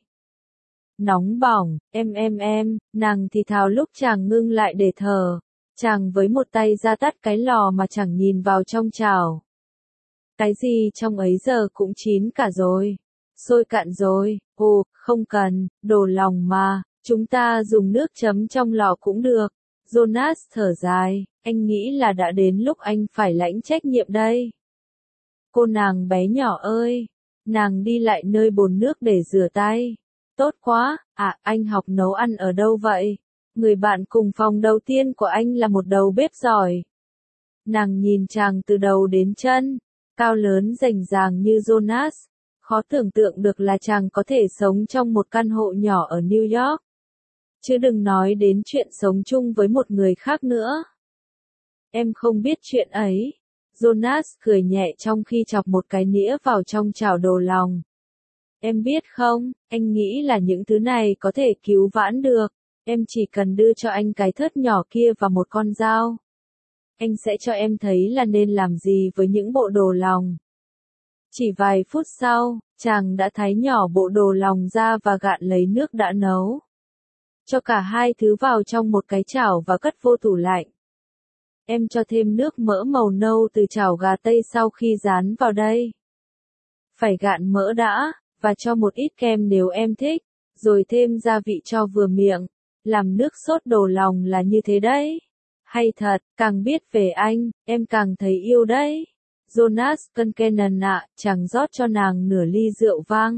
Nóng bỏng, em em em, nàng thì thào lúc chàng ngưng lại để thở. Chàng với một tay ra tắt cái lò mà chẳng nhìn vào trong chảo. Cái gì trong ấy giờ cũng chín cả rồi. Sôi cạn rồi, ồ, không cần, đồ lòng mà, chúng ta dùng nước chấm trong lò cũng được. Jonas thở dài, anh nghĩ là đã đến lúc anh phải lãnh trách nhiệm đây. Cô nàng bé nhỏ ơi, nàng đi lại nơi bồn nước để rửa tay. Tốt quá, à, anh học nấu ăn ở đâu vậy? Người bạn cùng phòng đầu tiên của anh là một đầu bếp giỏi. Nàng nhìn chàng từ đầu đến chân, cao lớn rành ràng như Jonas. Khó tưởng tượng được là chàng có thể sống trong một căn hộ nhỏ ở New York. Chứ đừng nói đến chuyện sống chung với một người khác nữa. Em không biết chuyện ấy. Jonas cười nhẹ trong khi chọc một cái nĩa vào trong chảo đồ lòng. Em biết không, anh nghĩ là những thứ này có thể cứu vãn được. Em chỉ cần đưa cho anh cái thớt nhỏ kia và một con dao. Anh sẽ cho em thấy là nên làm gì với những bộ đồ lòng. Chỉ vài phút sau, chàng đã thái nhỏ bộ đồ lòng ra và gạn lấy nước đã nấu. Cho cả hai thứ vào trong một cái chảo và cất vô tủ lạnh. Em cho thêm nước mỡ màu nâu từ chảo gà tây sau khi rán vào đây. Phải gạn mỡ đã, và cho một ít kem nếu em thích, rồi thêm gia vị cho vừa miệng. Làm nước sốt đồ lòng là như thế đấy. Hay thật, càng biết về anh, em càng thấy yêu đấy. Jonas Conkenan ạ, chàng rót cho nàng nửa ly rượu vang.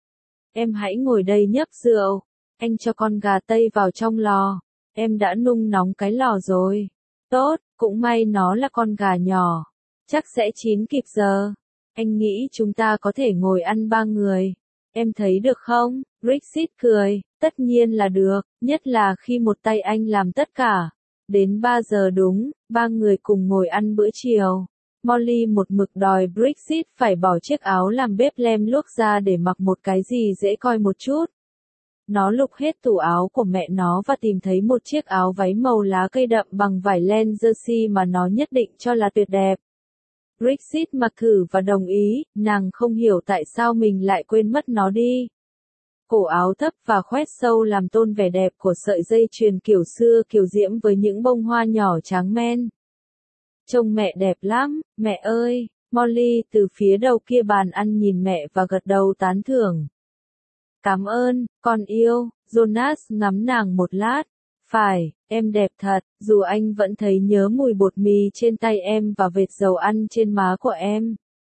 Em hãy ngồi đây nhấp rượu. Anh cho con gà tây vào trong lò. Em đã nung nóng cái lò rồi. Tốt, cũng may nó là con gà nhỏ. Chắc sẽ chín kịp giờ. Anh nghĩ chúng ta có thể ngồi ăn ba người. em thấy được không? Brexit cười, tất nhiên là được, nhất là khi một tay anh làm tất cả. Đến ba giờ đúng, ba người cùng ngồi ăn bữa chiều. Molly một mực đòi Brexit phải bỏ chiếc áo làm bếp lem luốc ra để mặc một cái gì dễ coi một chút. Nó lục hết tủ áo của mẹ nó và tìm thấy một chiếc áo váy màu lá cây đậm bằng vải len jersey mà nó nhất định cho là tuyệt đẹp. Brexit mặc thử và đồng ý, nàng không hiểu tại sao mình lại quên mất nó đi. Cổ áo thấp và khoét sâu làm tôn vẻ đẹp của sợi dây chuyền kiểu xưa kiểu diễm với những bông hoa nhỏ tráng men. Trông mẹ đẹp lắm, mẹ ơi, Molly từ phía đầu kia bàn ăn nhìn mẹ và gật đầu tán thưởng. Cảm ơn, con yêu, Jonas ngắm nàng một lát. Phải, em đẹp thật, dù anh vẫn thấy nhớ mùi bột mì trên tay em và vệt dầu ăn trên má của em.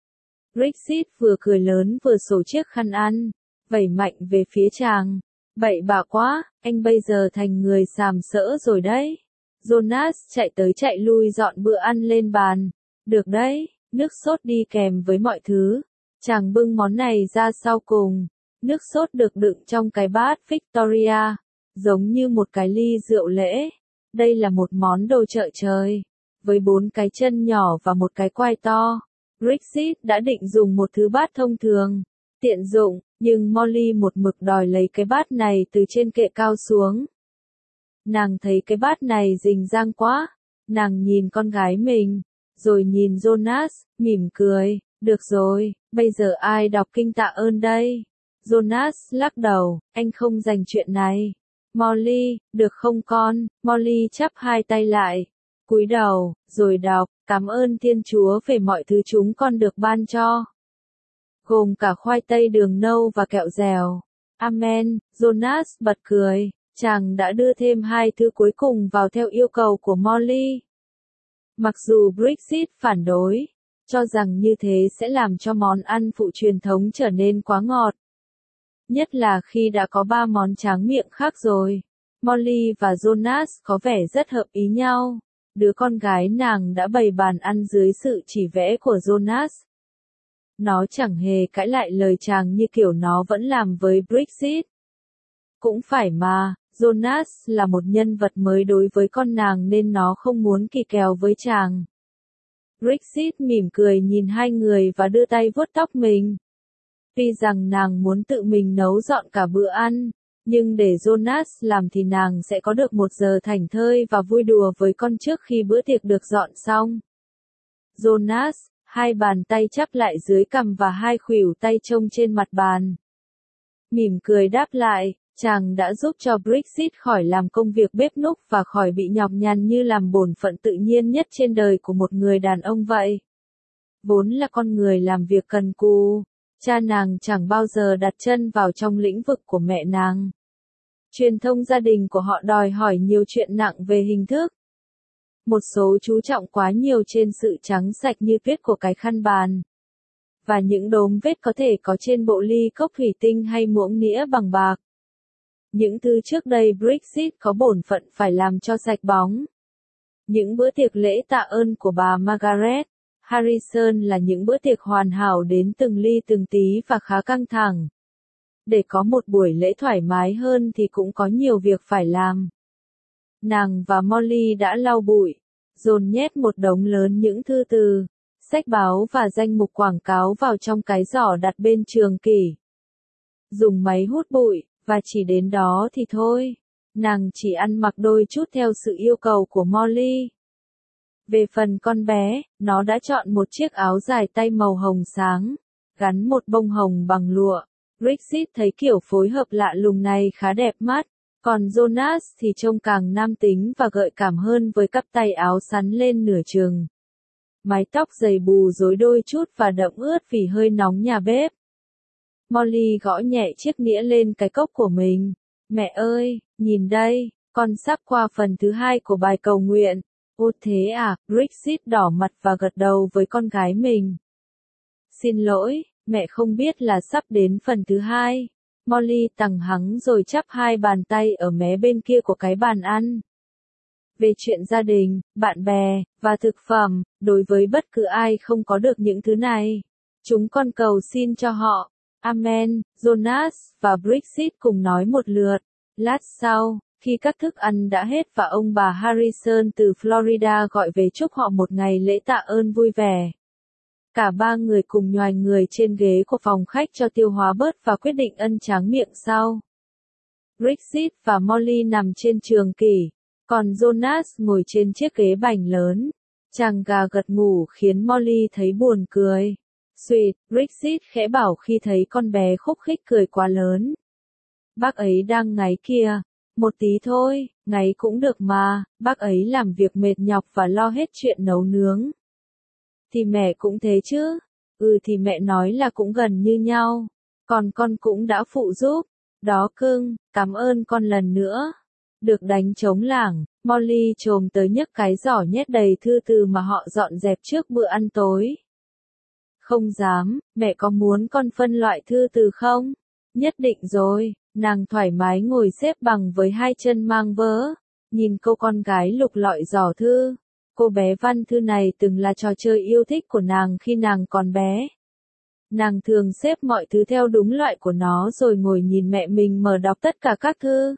Brexit vừa cười lớn vừa xổ chiếc khăn ăn, vẩy mạnh về phía chàng. Bậy bạ quá, anh bây giờ thành người sàm sỡ rồi đấy. Jonas chạy tới chạy lui dọn bữa ăn lên bàn. Được đấy, nước sốt đi kèm với mọi thứ. Chàng bưng món này ra sau cùng. Nước sốt được đựng trong cái bát Victoria, giống như một cái ly rượu lễ. Đây là một món đồ chợ trời, với bốn cái chân nhỏ và một cái quai to. Brexit đã định dùng một thứ bát thông thường, tiện dụng, nhưng Molly một mực đòi lấy cái bát này từ trên kệ cao xuống. Nàng thấy cái bát này rình rang quá, nàng nhìn con gái mình, rồi nhìn Jonas, mỉm cười, được rồi, bây giờ ai đọc kinh tạ ơn đây? Jonas lắc đầu, anh không dành chuyện này. Molly, được không con? Molly chắp hai tay lại, cúi đầu, rồi đọc, cảm ơn Thiên Chúa về mọi thứ chúng con được ban cho. Gồm cả khoai tây đường nâu và kẹo dẻo. Amen, Jonas bật cười, chàng đã đưa thêm hai thứ cuối cùng vào theo yêu cầu của Molly. Mặc dù Brexit phản đối, cho rằng như thế sẽ làm cho món ăn phụ truyền thống trở nên quá ngọt. Nhất là khi đã có ba món tráng miệng khác rồi. Molly và Jonas có vẻ rất hợp ý nhau. Đứa con gái nàng đã bày bàn ăn dưới sự chỉ vẽ của Jonas. Nó chẳng hề cãi lại lời chàng như kiểu nó vẫn làm với Brexit. Cũng phải mà, Jonas là một nhân vật mới đối với con nàng nên nó không muốn kỳ kèo với chàng. Brexit mỉm cười nhìn hai người và đưa tay vuốt tóc mình. Tuy rằng nàng muốn tự mình nấu dọn cả bữa ăn, nhưng để Jonas làm thì nàng sẽ có được một giờ thảnh thơi và vui đùa với con trước khi bữa tiệc được dọn xong. Jonas, hai bàn tay chắp lại dưới cằm và hai khuỷu tay trông trên mặt bàn. Mỉm cười đáp lại, chàng đã giúp cho Brexit khỏi làm công việc bếp núc và khỏi bị nhọc nhằn như làm bổn phận tự nhiên nhất trên đời của một người đàn ông vậy. Vốn là con người làm việc cần cù. Cha nàng chẳng bao giờ đặt chân vào trong lĩnh vực của mẹ nàng. Truyền thông gia đình của họ đòi hỏi nhiều chuyện nặng về hình thức. Một số chú trọng quá nhiều trên sự trắng sạch như tuyết của cái khăn bàn. Và những đốm vết có thể có trên bộ ly cốc thủy tinh hay muỗng nĩa bằng bạc. Những thứ trước đây Brexit có bổn phận phải làm cho sạch bóng. Những bữa tiệc lễ tạ ơn của bà Margaret Harrison là những bữa tiệc hoàn hảo đến từng ly từng tí và khá căng thẳng. Để có một buổi lễ thoải mái hơn thì cũng có nhiều việc phải làm. Nàng và Molly đã lau bụi, dồn nhét một đống lớn những thư từ, sách báo và danh mục quảng cáo vào trong cái giỏ đặt bên trường kỷ. Dùng máy hút bụi, và chỉ đến đó thì thôi. Nàng chỉ ăn mặc đôi chút theo sự yêu cầu của Molly. Về phần con bé, nó đã chọn một chiếc áo dài tay màu hồng sáng, gắn một bông hồng bằng lụa. Brexit thấy kiểu phối hợp lạ lùng này khá đẹp mắt, còn Jonas thì trông càng nam tính và gợi cảm hơn với cắp tay áo sắn lên nửa chừng. Mái tóc dày bù rối đôi chút và đậm ướt vì hơi nóng nhà bếp. Molly gõ nhẹ chiếc nĩa lên cái cốc của mình. Mẹ ơi, nhìn đây, con sắp qua phần thứ hai của bài cầu nguyện. Ô thế à, Brexit đỏ mặt và gật đầu với con gái mình. Xin lỗi, mẹ không biết là sắp đến phần thứ hai. Molly tằng hắng rồi chắp hai bàn tay ở mé bên kia của cái bàn ăn. Về chuyện gia đình, bạn bè, và thực phẩm, đối với bất cứ ai không có được những thứ này, chúng con cầu xin cho họ. Amen, Jonas và Brexit cùng nói một lượt. Lát sau, khi các thức ăn đã hết và ông bà Harrison từ Florida gọi về chúc họ một ngày lễ tạ ơn vui vẻ. Cả ba người cùng nhoài người trên ghế của phòng khách cho tiêu hóa bớt và quyết định ân tráng miệng sau. Brexit và Molly nằm trên trường kỷ, còn Jonas ngồi trên chiếc ghế bành lớn. Chàng gà gật ngủ khiến Molly thấy buồn cười. Sweet, Brexit khẽ bảo khi thấy con bé khúc khích cười quá lớn. Bác ấy đang ngáy kìa. Một tí thôi, ngáy cũng được mà, bác ấy làm việc mệt nhọc và lo hết chuyện nấu nướng. Thì mẹ cũng thế chứ. Ừ thì mẹ nói là cũng gần như nhau. Còn con cũng đã phụ giúp. Đó cưng, cảm ơn con lần nữa. Được đánh trống lảng, Molly trồm tới nhấc cái giỏ nhét đầy thư từ mà họ dọn dẹp trước bữa ăn tối. Không dám, mẹ có muốn con phân loại thư từ không? Nhất định rồi, nàng thoải mái ngồi xếp bằng với hai chân mang vớ, nhìn cô con gái lục lọi giỏ thư. Cô bé văn thư này từng là trò chơi yêu thích của nàng khi nàng còn bé. Nàng thường xếp mọi thứ theo đúng loại của nó rồi ngồi nhìn mẹ mình mở đọc tất cả các thư.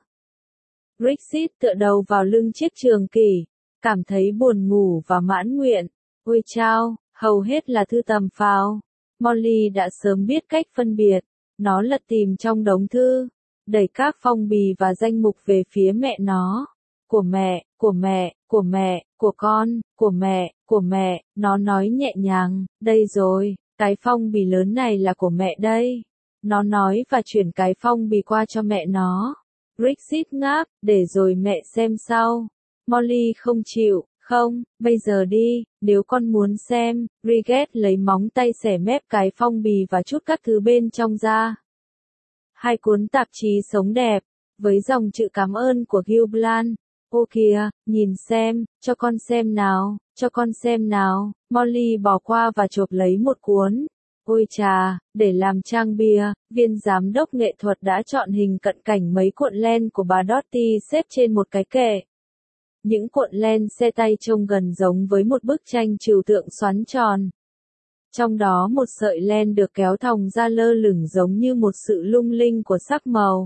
Brexit tựa đầu vào lưng chiếc trường kỷ, cảm thấy buồn ngủ và mãn nguyện. Ôi chao, hầu hết là thư tầm phào. Molly đã sớm biết cách phân biệt. Nó lật tìm trong đống thư, đẩy các phong bì và danh mục về phía mẹ nó. Của mẹ, của mẹ, của mẹ, của con, của mẹ, của mẹ, nó nói nhẹ nhàng, đây rồi, cái phong bì lớn này là của mẹ đây. Nó nói và chuyển cái phong bì qua cho mẹ nó. Brexit ngáp, để rồi mẹ xem sau. Molly không chịu, không, bây giờ đi, nếu con muốn xem. Bridget lấy móng tay xẻ mép cái phong bì và trút các thứ bên trong ra. Hai cuốn tạp chí sống đẹp, với dòng chữ cảm ơn của Gilblan. Ô kìa, nhìn xem, cho con xem nào, cho con xem nào. Molly bỏ qua và chộp lấy một cuốn. Ôi chà, để làm trang bìa, viên giám đốc nghệ thuật đã chọn hình cận cảnh mấy cuộn len của bà Dottie xếp trên một cái kệ. Những cuộn len xe tay trông gần giống với một bức tranh trừu tượng xoắn tròn. Trong đó một sợi len được kéo thòng ra lơ lửng giống như một sự lung linh của sắc màu.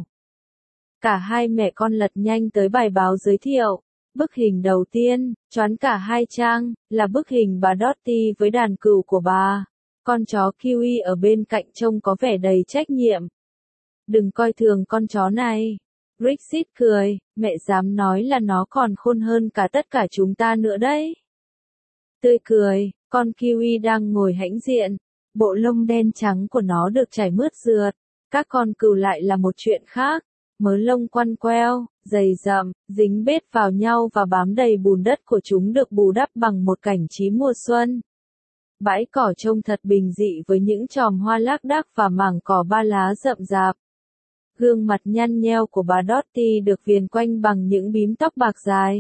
Cả hai mẹ con lật nhanh tới bài báo giới thiệu. Bức hình đầu tiên, choán cả hai trang, là bức hình bà Dottie với đàn cừu của bà. Con chó Kiwi ở bên cạnh trông có vẻ đầy trách nhiệm. Đừng coi thường con chó này. Brexit cười, mẹ dám nói là nó còn khôn hơn cả tất cả chúng ta nữa đấy. Tươi cười, con Kiwi đang ngồi hãnh diện. Bộ lông đen trắng của nó được chải mướt rượt. Các con cừu lại là một chuyện khác. Mớ lông quăn queo, dày rậm, dính bết vào nhau và bám đầy bùn đất của chúng được bù đắp bằng một cảnh trí mùa xuân. Bãi cỏ trông thật bình dị với những chòm hoa lác đác và mảng cỏ ba lá rậm rạp. Gương mặt nhăn nheo của bà Dottie được viền quanh bằng những bím tóc bạc dài.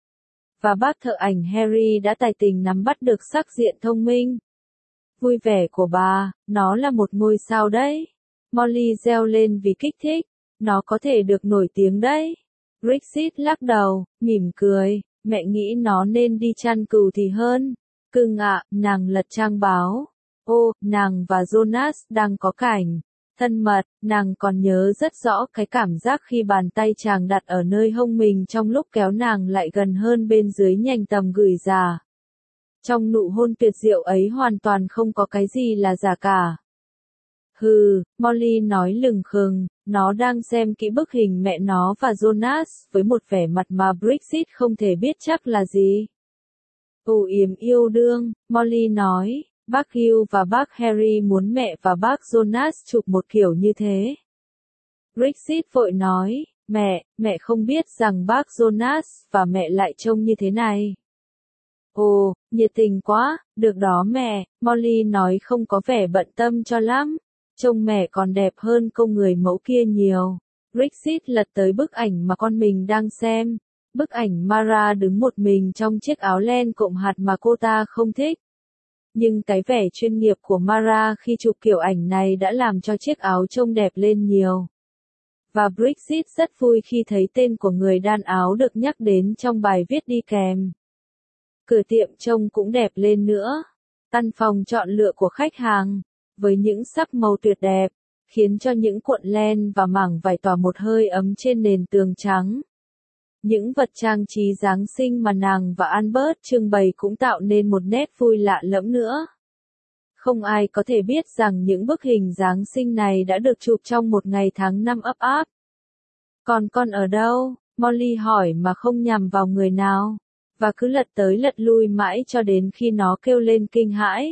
Và bác thợ ảnh Harry đã tài tình nắm bắt được sắc diện thông minh. Vui vẻ của bà, nó là một ngôi sao đấy. Molly reo lên vì kích thích. Nó có thể được nổi tiếng đấy. Brexit lắc đầu, mỉm cười, mẹ nghĩ nó nên đi chăn cừu thì hơn. Cưng ạ, nàng lật trang báo. Ô, nàng và Jonas đang có cảnh thân mật, nàng còn nhớ rất rõ cái cảm giác khi bàn tay chàng đặt ở nơi hông mình trong lúc kéo nàng lại gần hơn bên dưới nhành tầm gửi già. Trong nụ hôn tuyệt diệu ấy hoàn toàn không có cái gì là giả cả. Hừ, Molly nói lừng khừng, nó đang xem kỹ bức hình mẹ nó và Jonas với một vẻ mặt mà Brexit không thể biết chắc là gì. Ồ yếm yêu đương, Molly nói, bác Hugh và bác Harry muốn mẹ và bác Jonas chụp một kiểu như thế. Brexit vội nói, mẹ, mẹ không biết rằng bác Jonas và mẹ lại trông như thế này. Ồ, nhiệt tình quá, được đó mẹ, Molly nói không có vẻ bận tâm cho lắm. Trông mẹ còn đẹp hơn cô người mẫu kia nhiều. Brexit lật tới bức ảnh mà con mình đang xem. Bức ảnh Mara đứng một mình trong chiếc áo len cộm hạt mà cô ta không thích. Nhưng cái vẻ chuyên nghiệp của Mara khi chụp kiểu ảnh này đã làm cho chiếc áo trông đẹp lên nhiều. Và Brexit rất vui khi thấy tên của người đan áo được nhắc đến trong bài viết đi kèm. Cửa tiệm trông cũng đẹp lên nữa. Căn phòng chọn lựa của khách hàng, với những sắc màu tuyệt đẹp, khiến cho những cuộn len và mảng vải tỏa một hơi ấm trên nền tường trắng. Những vật trang trí Giáng sinh mà nàng và Albert trưng bày cũng tạo nên một nét vui lạ lẫm nữa. Không ai có thể biết rằng những bức hình Giáng sinh này đã được chụp trong một ngày tháng năm ấm áp. Còn con ở đâu? Molly hỏi mà không nhằm vào người nào, và cứ lật tới lật lui mãi cho đến khi nó kêu lên kinh hãi.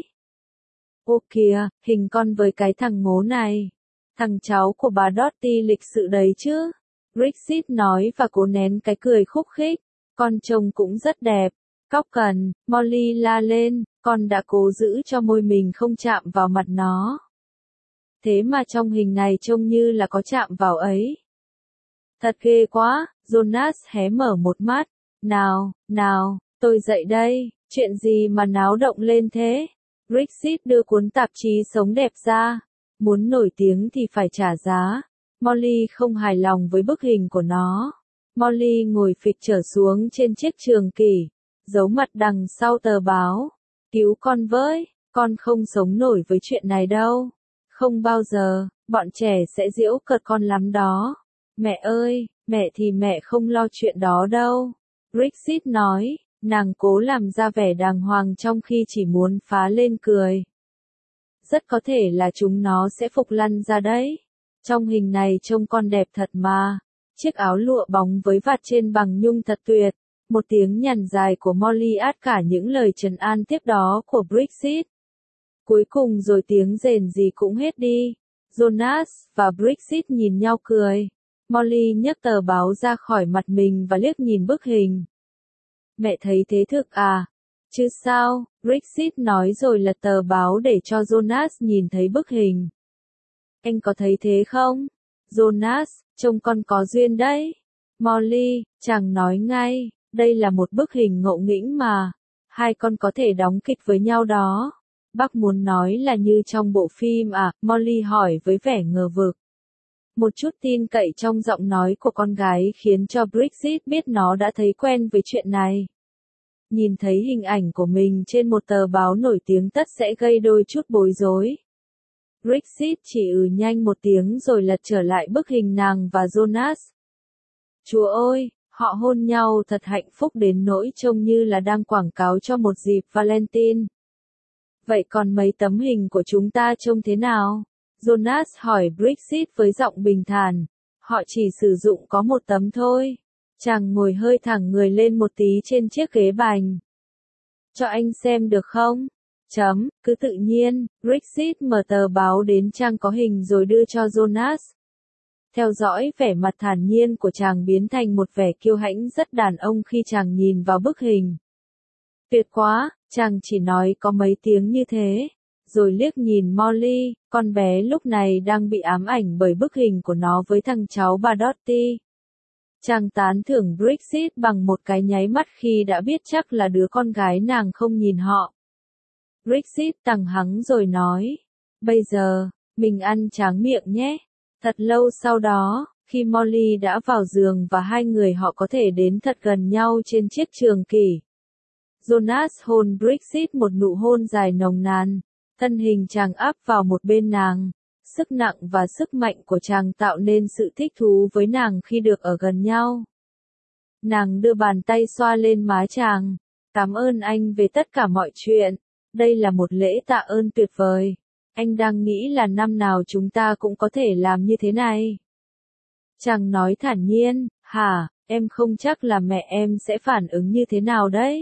Ô kìa, hình con với cái thằng ngố này. Thằng cháu của bà Dottie lịch sự đấy chứ. Brexit nói và cố nén cái cười khúc khích. Con trông cũng rất đẹp. Cóc cần, Molly la lên, con đã cố giữ cho môi mình không chạm vào mặt nó. Thế mà trong hình này trông như là có chạm vào ấy. Thật ghê quá, Jonas hé mở một mắt. Nào, nào, tôi dậy đây, chuyện gì mà náo động lên thế? Brexit đưa cuốn tạp chí Sống đẹp ra. Muốn nổi tiếng thì phải trả giá. Molly không hài lòng với bức hình của nó. Molly ngồi phịch trở xuống trên chiếc trường kỷ, giấu mặt đằng sau tờ báo. Cứu con với, con không sống nổi với chuyện này đâu. Không bao giờ, bọn trẻ sẽ giễu cợt con lắm đó. Mẹ ơi, mẹ thì mẹ không lo chuyện đó đâu. Brexit nói, nàng cố làm ra vẻ đàng hoàng trong khi chỉ muốn phá lên cười. Rất có thể là chúng nó sẽ phục lăn ra đấy. Trong hình này trông con đẹp thật mà. Chiếc áo lụa bóng với vạt trên bằng nhung thật tuyệt. Một tiếng nhằn dài của Molly át cả những lời trấn an tiếp đó của Brexit. Cuối cùng rồi tiếng rền gì cũng hết đi. Jonas và Brexit nhìn nhau cười. Molly nhấc tờ báo ra khỏi mặt mình và liếc nhìn bức hình. Mẹ thấy thế thực à? Chứ sao, Brexit nói rồi lật tờ báo để cho Jonas nhìn thấy bức hình. Anh có thấy thế không? Jonas, trông con có duyên đấy. Molly, chàng nói ngay, đây là một bức hình ngộ nghĩnh mà. Hai con có thể đóng kịch với nhau đó. Bác muốn nói là như trong bộ phim à? Molly hỏi với vẻ ngờ vực. Một chút tin cậy trong giọng nói của con gái khiến cho Brexit biết nó đã thấy quen với chuyện này. Nhìn thấy hình ảnh của mình trên một tờ báo nổi tiếng tất sẽ gây đôi chút bối rối. Brexit chỉ ừ nhanh một tiếng rồi lật trở lại bức hình nàng và Jonas. Chúa ơi, họ hôn nhau thật hạnh phúc đến nỗi trông như là đang quảng cáo cho một dịp Valentine. Vậy còn mấy tấm hình của chúng ta trông thế nào? Jonas hỏi Brexit với giọng bình thản. Họ chỉ sử dụng có một tấm thôi. Chàng ngồi hơi thẳng người lên một tí trên chiếc ghế bành. Cho anh xem được không? Chấm, cứ tự nhiên. Brexit mở tờ báo đến trang có hình rồi đưa cho Jonas. Theo dõi vẻ mặt thản nhiên của chàng biến thành một vẻ kiêu hãnh rất đàn ông khi chàng nhìn vào bức hình. Tuyệt quá, chàng chỉ nói có mấy tiếng như thế. Rồi liếc nhìn Molly, con bé lúc này đang bị ám ảnh bởi bức hình của nó với thằng cháu bà Dottie. Chàng tán thưởng Brexit bằng một cái nháy mắt khi đã biết chắc là đứa con gái nàng không nhìn họ. Brexit tằng hắng rồi nói, bây giờ, mình ăn tráng miệng nhé. Thật lâu sau đó, khi Molly đã vào giường và hai người họ có thể đến thật gần nhau trên chiếc trường kỷ. Jonas hôn Brexit một nụ hôn dài nồng nàn, thân hình chàng áp vào một bên nàng. Sức nặng và sức mạnh của chàng tạo nên sự thích thú với nàng khi được ở gần nhau. Nàng đưa bàn tay xoa lên má chàng. Cảm ơn anh về tất cả mọi chuyện. Đây là một lễ tạ ơn tuyệt vời. Anh đang nghĩ là năm nào chúng ta cũng có thể làm như thế này. Chàng nói thản nhiên, hả, em không chắc là mẹ em sẽ phản ứng như thế nào đấy.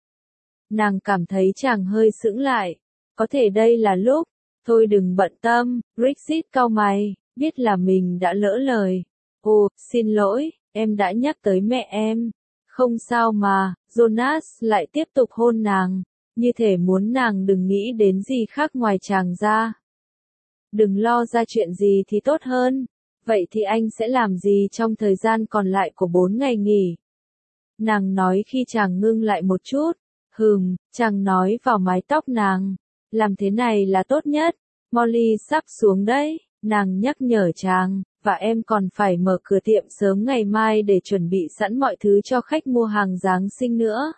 Nàng cảm thấy chàng hơi sững lại. Có thể đây là lúc. Thôi đừng bận tâm, Brexit cau mày, biết là mình đã lỡ lời. Ồ, xin lỗi, em đã nhắc tới mẹ em. Không sao mà, Jonas lại tiếp tục hôn nàng, như thể muốn nàng đừng nghĩ đến gì khác ngoài chàng ra. Đừng lo ra chuyện gì thì tốt hơn. Vậy thì anh sẽ làm gì trong thời gian còn lại của bốn ngày nghỉ? Nàng nói khi chàng ngưng lại một chút. Hừm, chàng nói vào mái tóc nàng. Làm thế này là tốt nhất. Molly sắp xuống đấy, nàng nhắc nhở chàng, và em còn phải mở cửa tiệm sớm ngày mai để chuẩn bị sẵn mọi thứ cho khách mua hàng Giáng sinh nữa.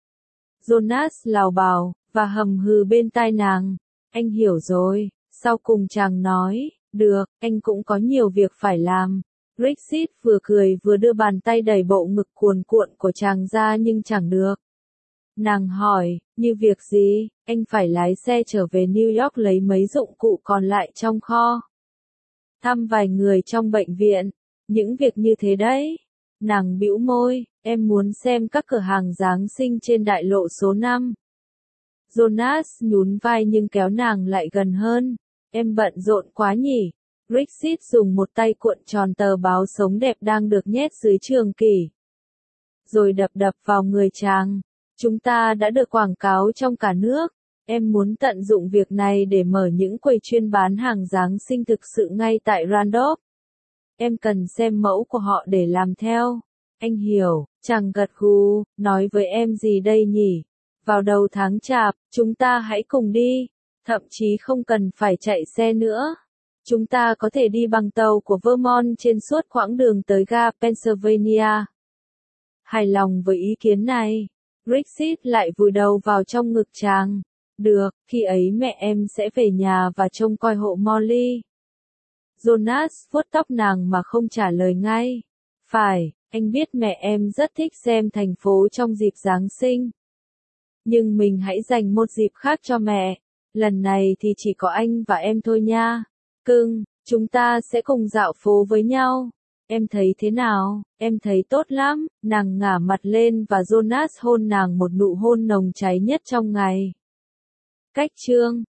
Jonas lào bào, và hầm hừ bên tai nàng. Anh hiểu rồi, sau cùng chàng nói, Được, anh cũng có nhiều việc phải làm. Brexit vừa cười vừa đưa bàn tay đẩy bộ ngực cuồn cuộn của chàng ra nhưng chẳng được. Nàng hỏi, như việc gì, anh phải lái xe trở về New York lấy mấy dụng cụ còn lại trong kho. Thăm vài người trong bệnh viện, những việc như thế đấy. Nàng bĩu môi, em muốn xem các cửa hàng Giáng sinh trên đại lộ số năm. Jonas nhún vai nhưng kéo nàng lại gần hơn. Em bận rộn quá nhỉ. Brexit dùng một tay cuộn tròn tờ báo sống đẹp đang được nhét dưới trường kỷ. Rồi đập đập vào người chàng. Chúng ta đã được quảng cáo trong cả nước. Em muốn tận dụng việc này để mở những quầy chuyên bán hàng Giáng sinh thực sự ngay tại Randolph. Em cần xem mẫu của họ để làm theo. Anh hiểu, chàng gật gù, nói với em gì đây nhỉ? Vào đầu tháng chạp, chúng ta hãy cùng đi. Thậm chí không cần phải chạy xe nữa. Chúng ta có thể đi bằng tàu của Vermont trên suốt quãng đường tới ga Pennsylvania. Hài lòng với ý kiến này, Brexit lại vùi đầu vào trong ngực chàng. Được, khi ấy mẹ em sẽ về nhà và trông coi hộ Molly. Jonas vuốt tóc nàng mà không trả lời ngay. Phải, anh biết mẹ em rất thích xem thành phố trong dịp Giáng sinh. Nhưng mình hãy dành một dịp khác cho mẹ. Lần này thì chỉ có anh và em thôi nha. Cưng, chúng ta sẽ cùng dạo phố với nhau. Em thấy thế nào? Em thấy tốt lắm. Nàng ngả mặt lên và Jonas hôn nàng một nụ hôn nồng cháy nhất trong ngày. Cách chương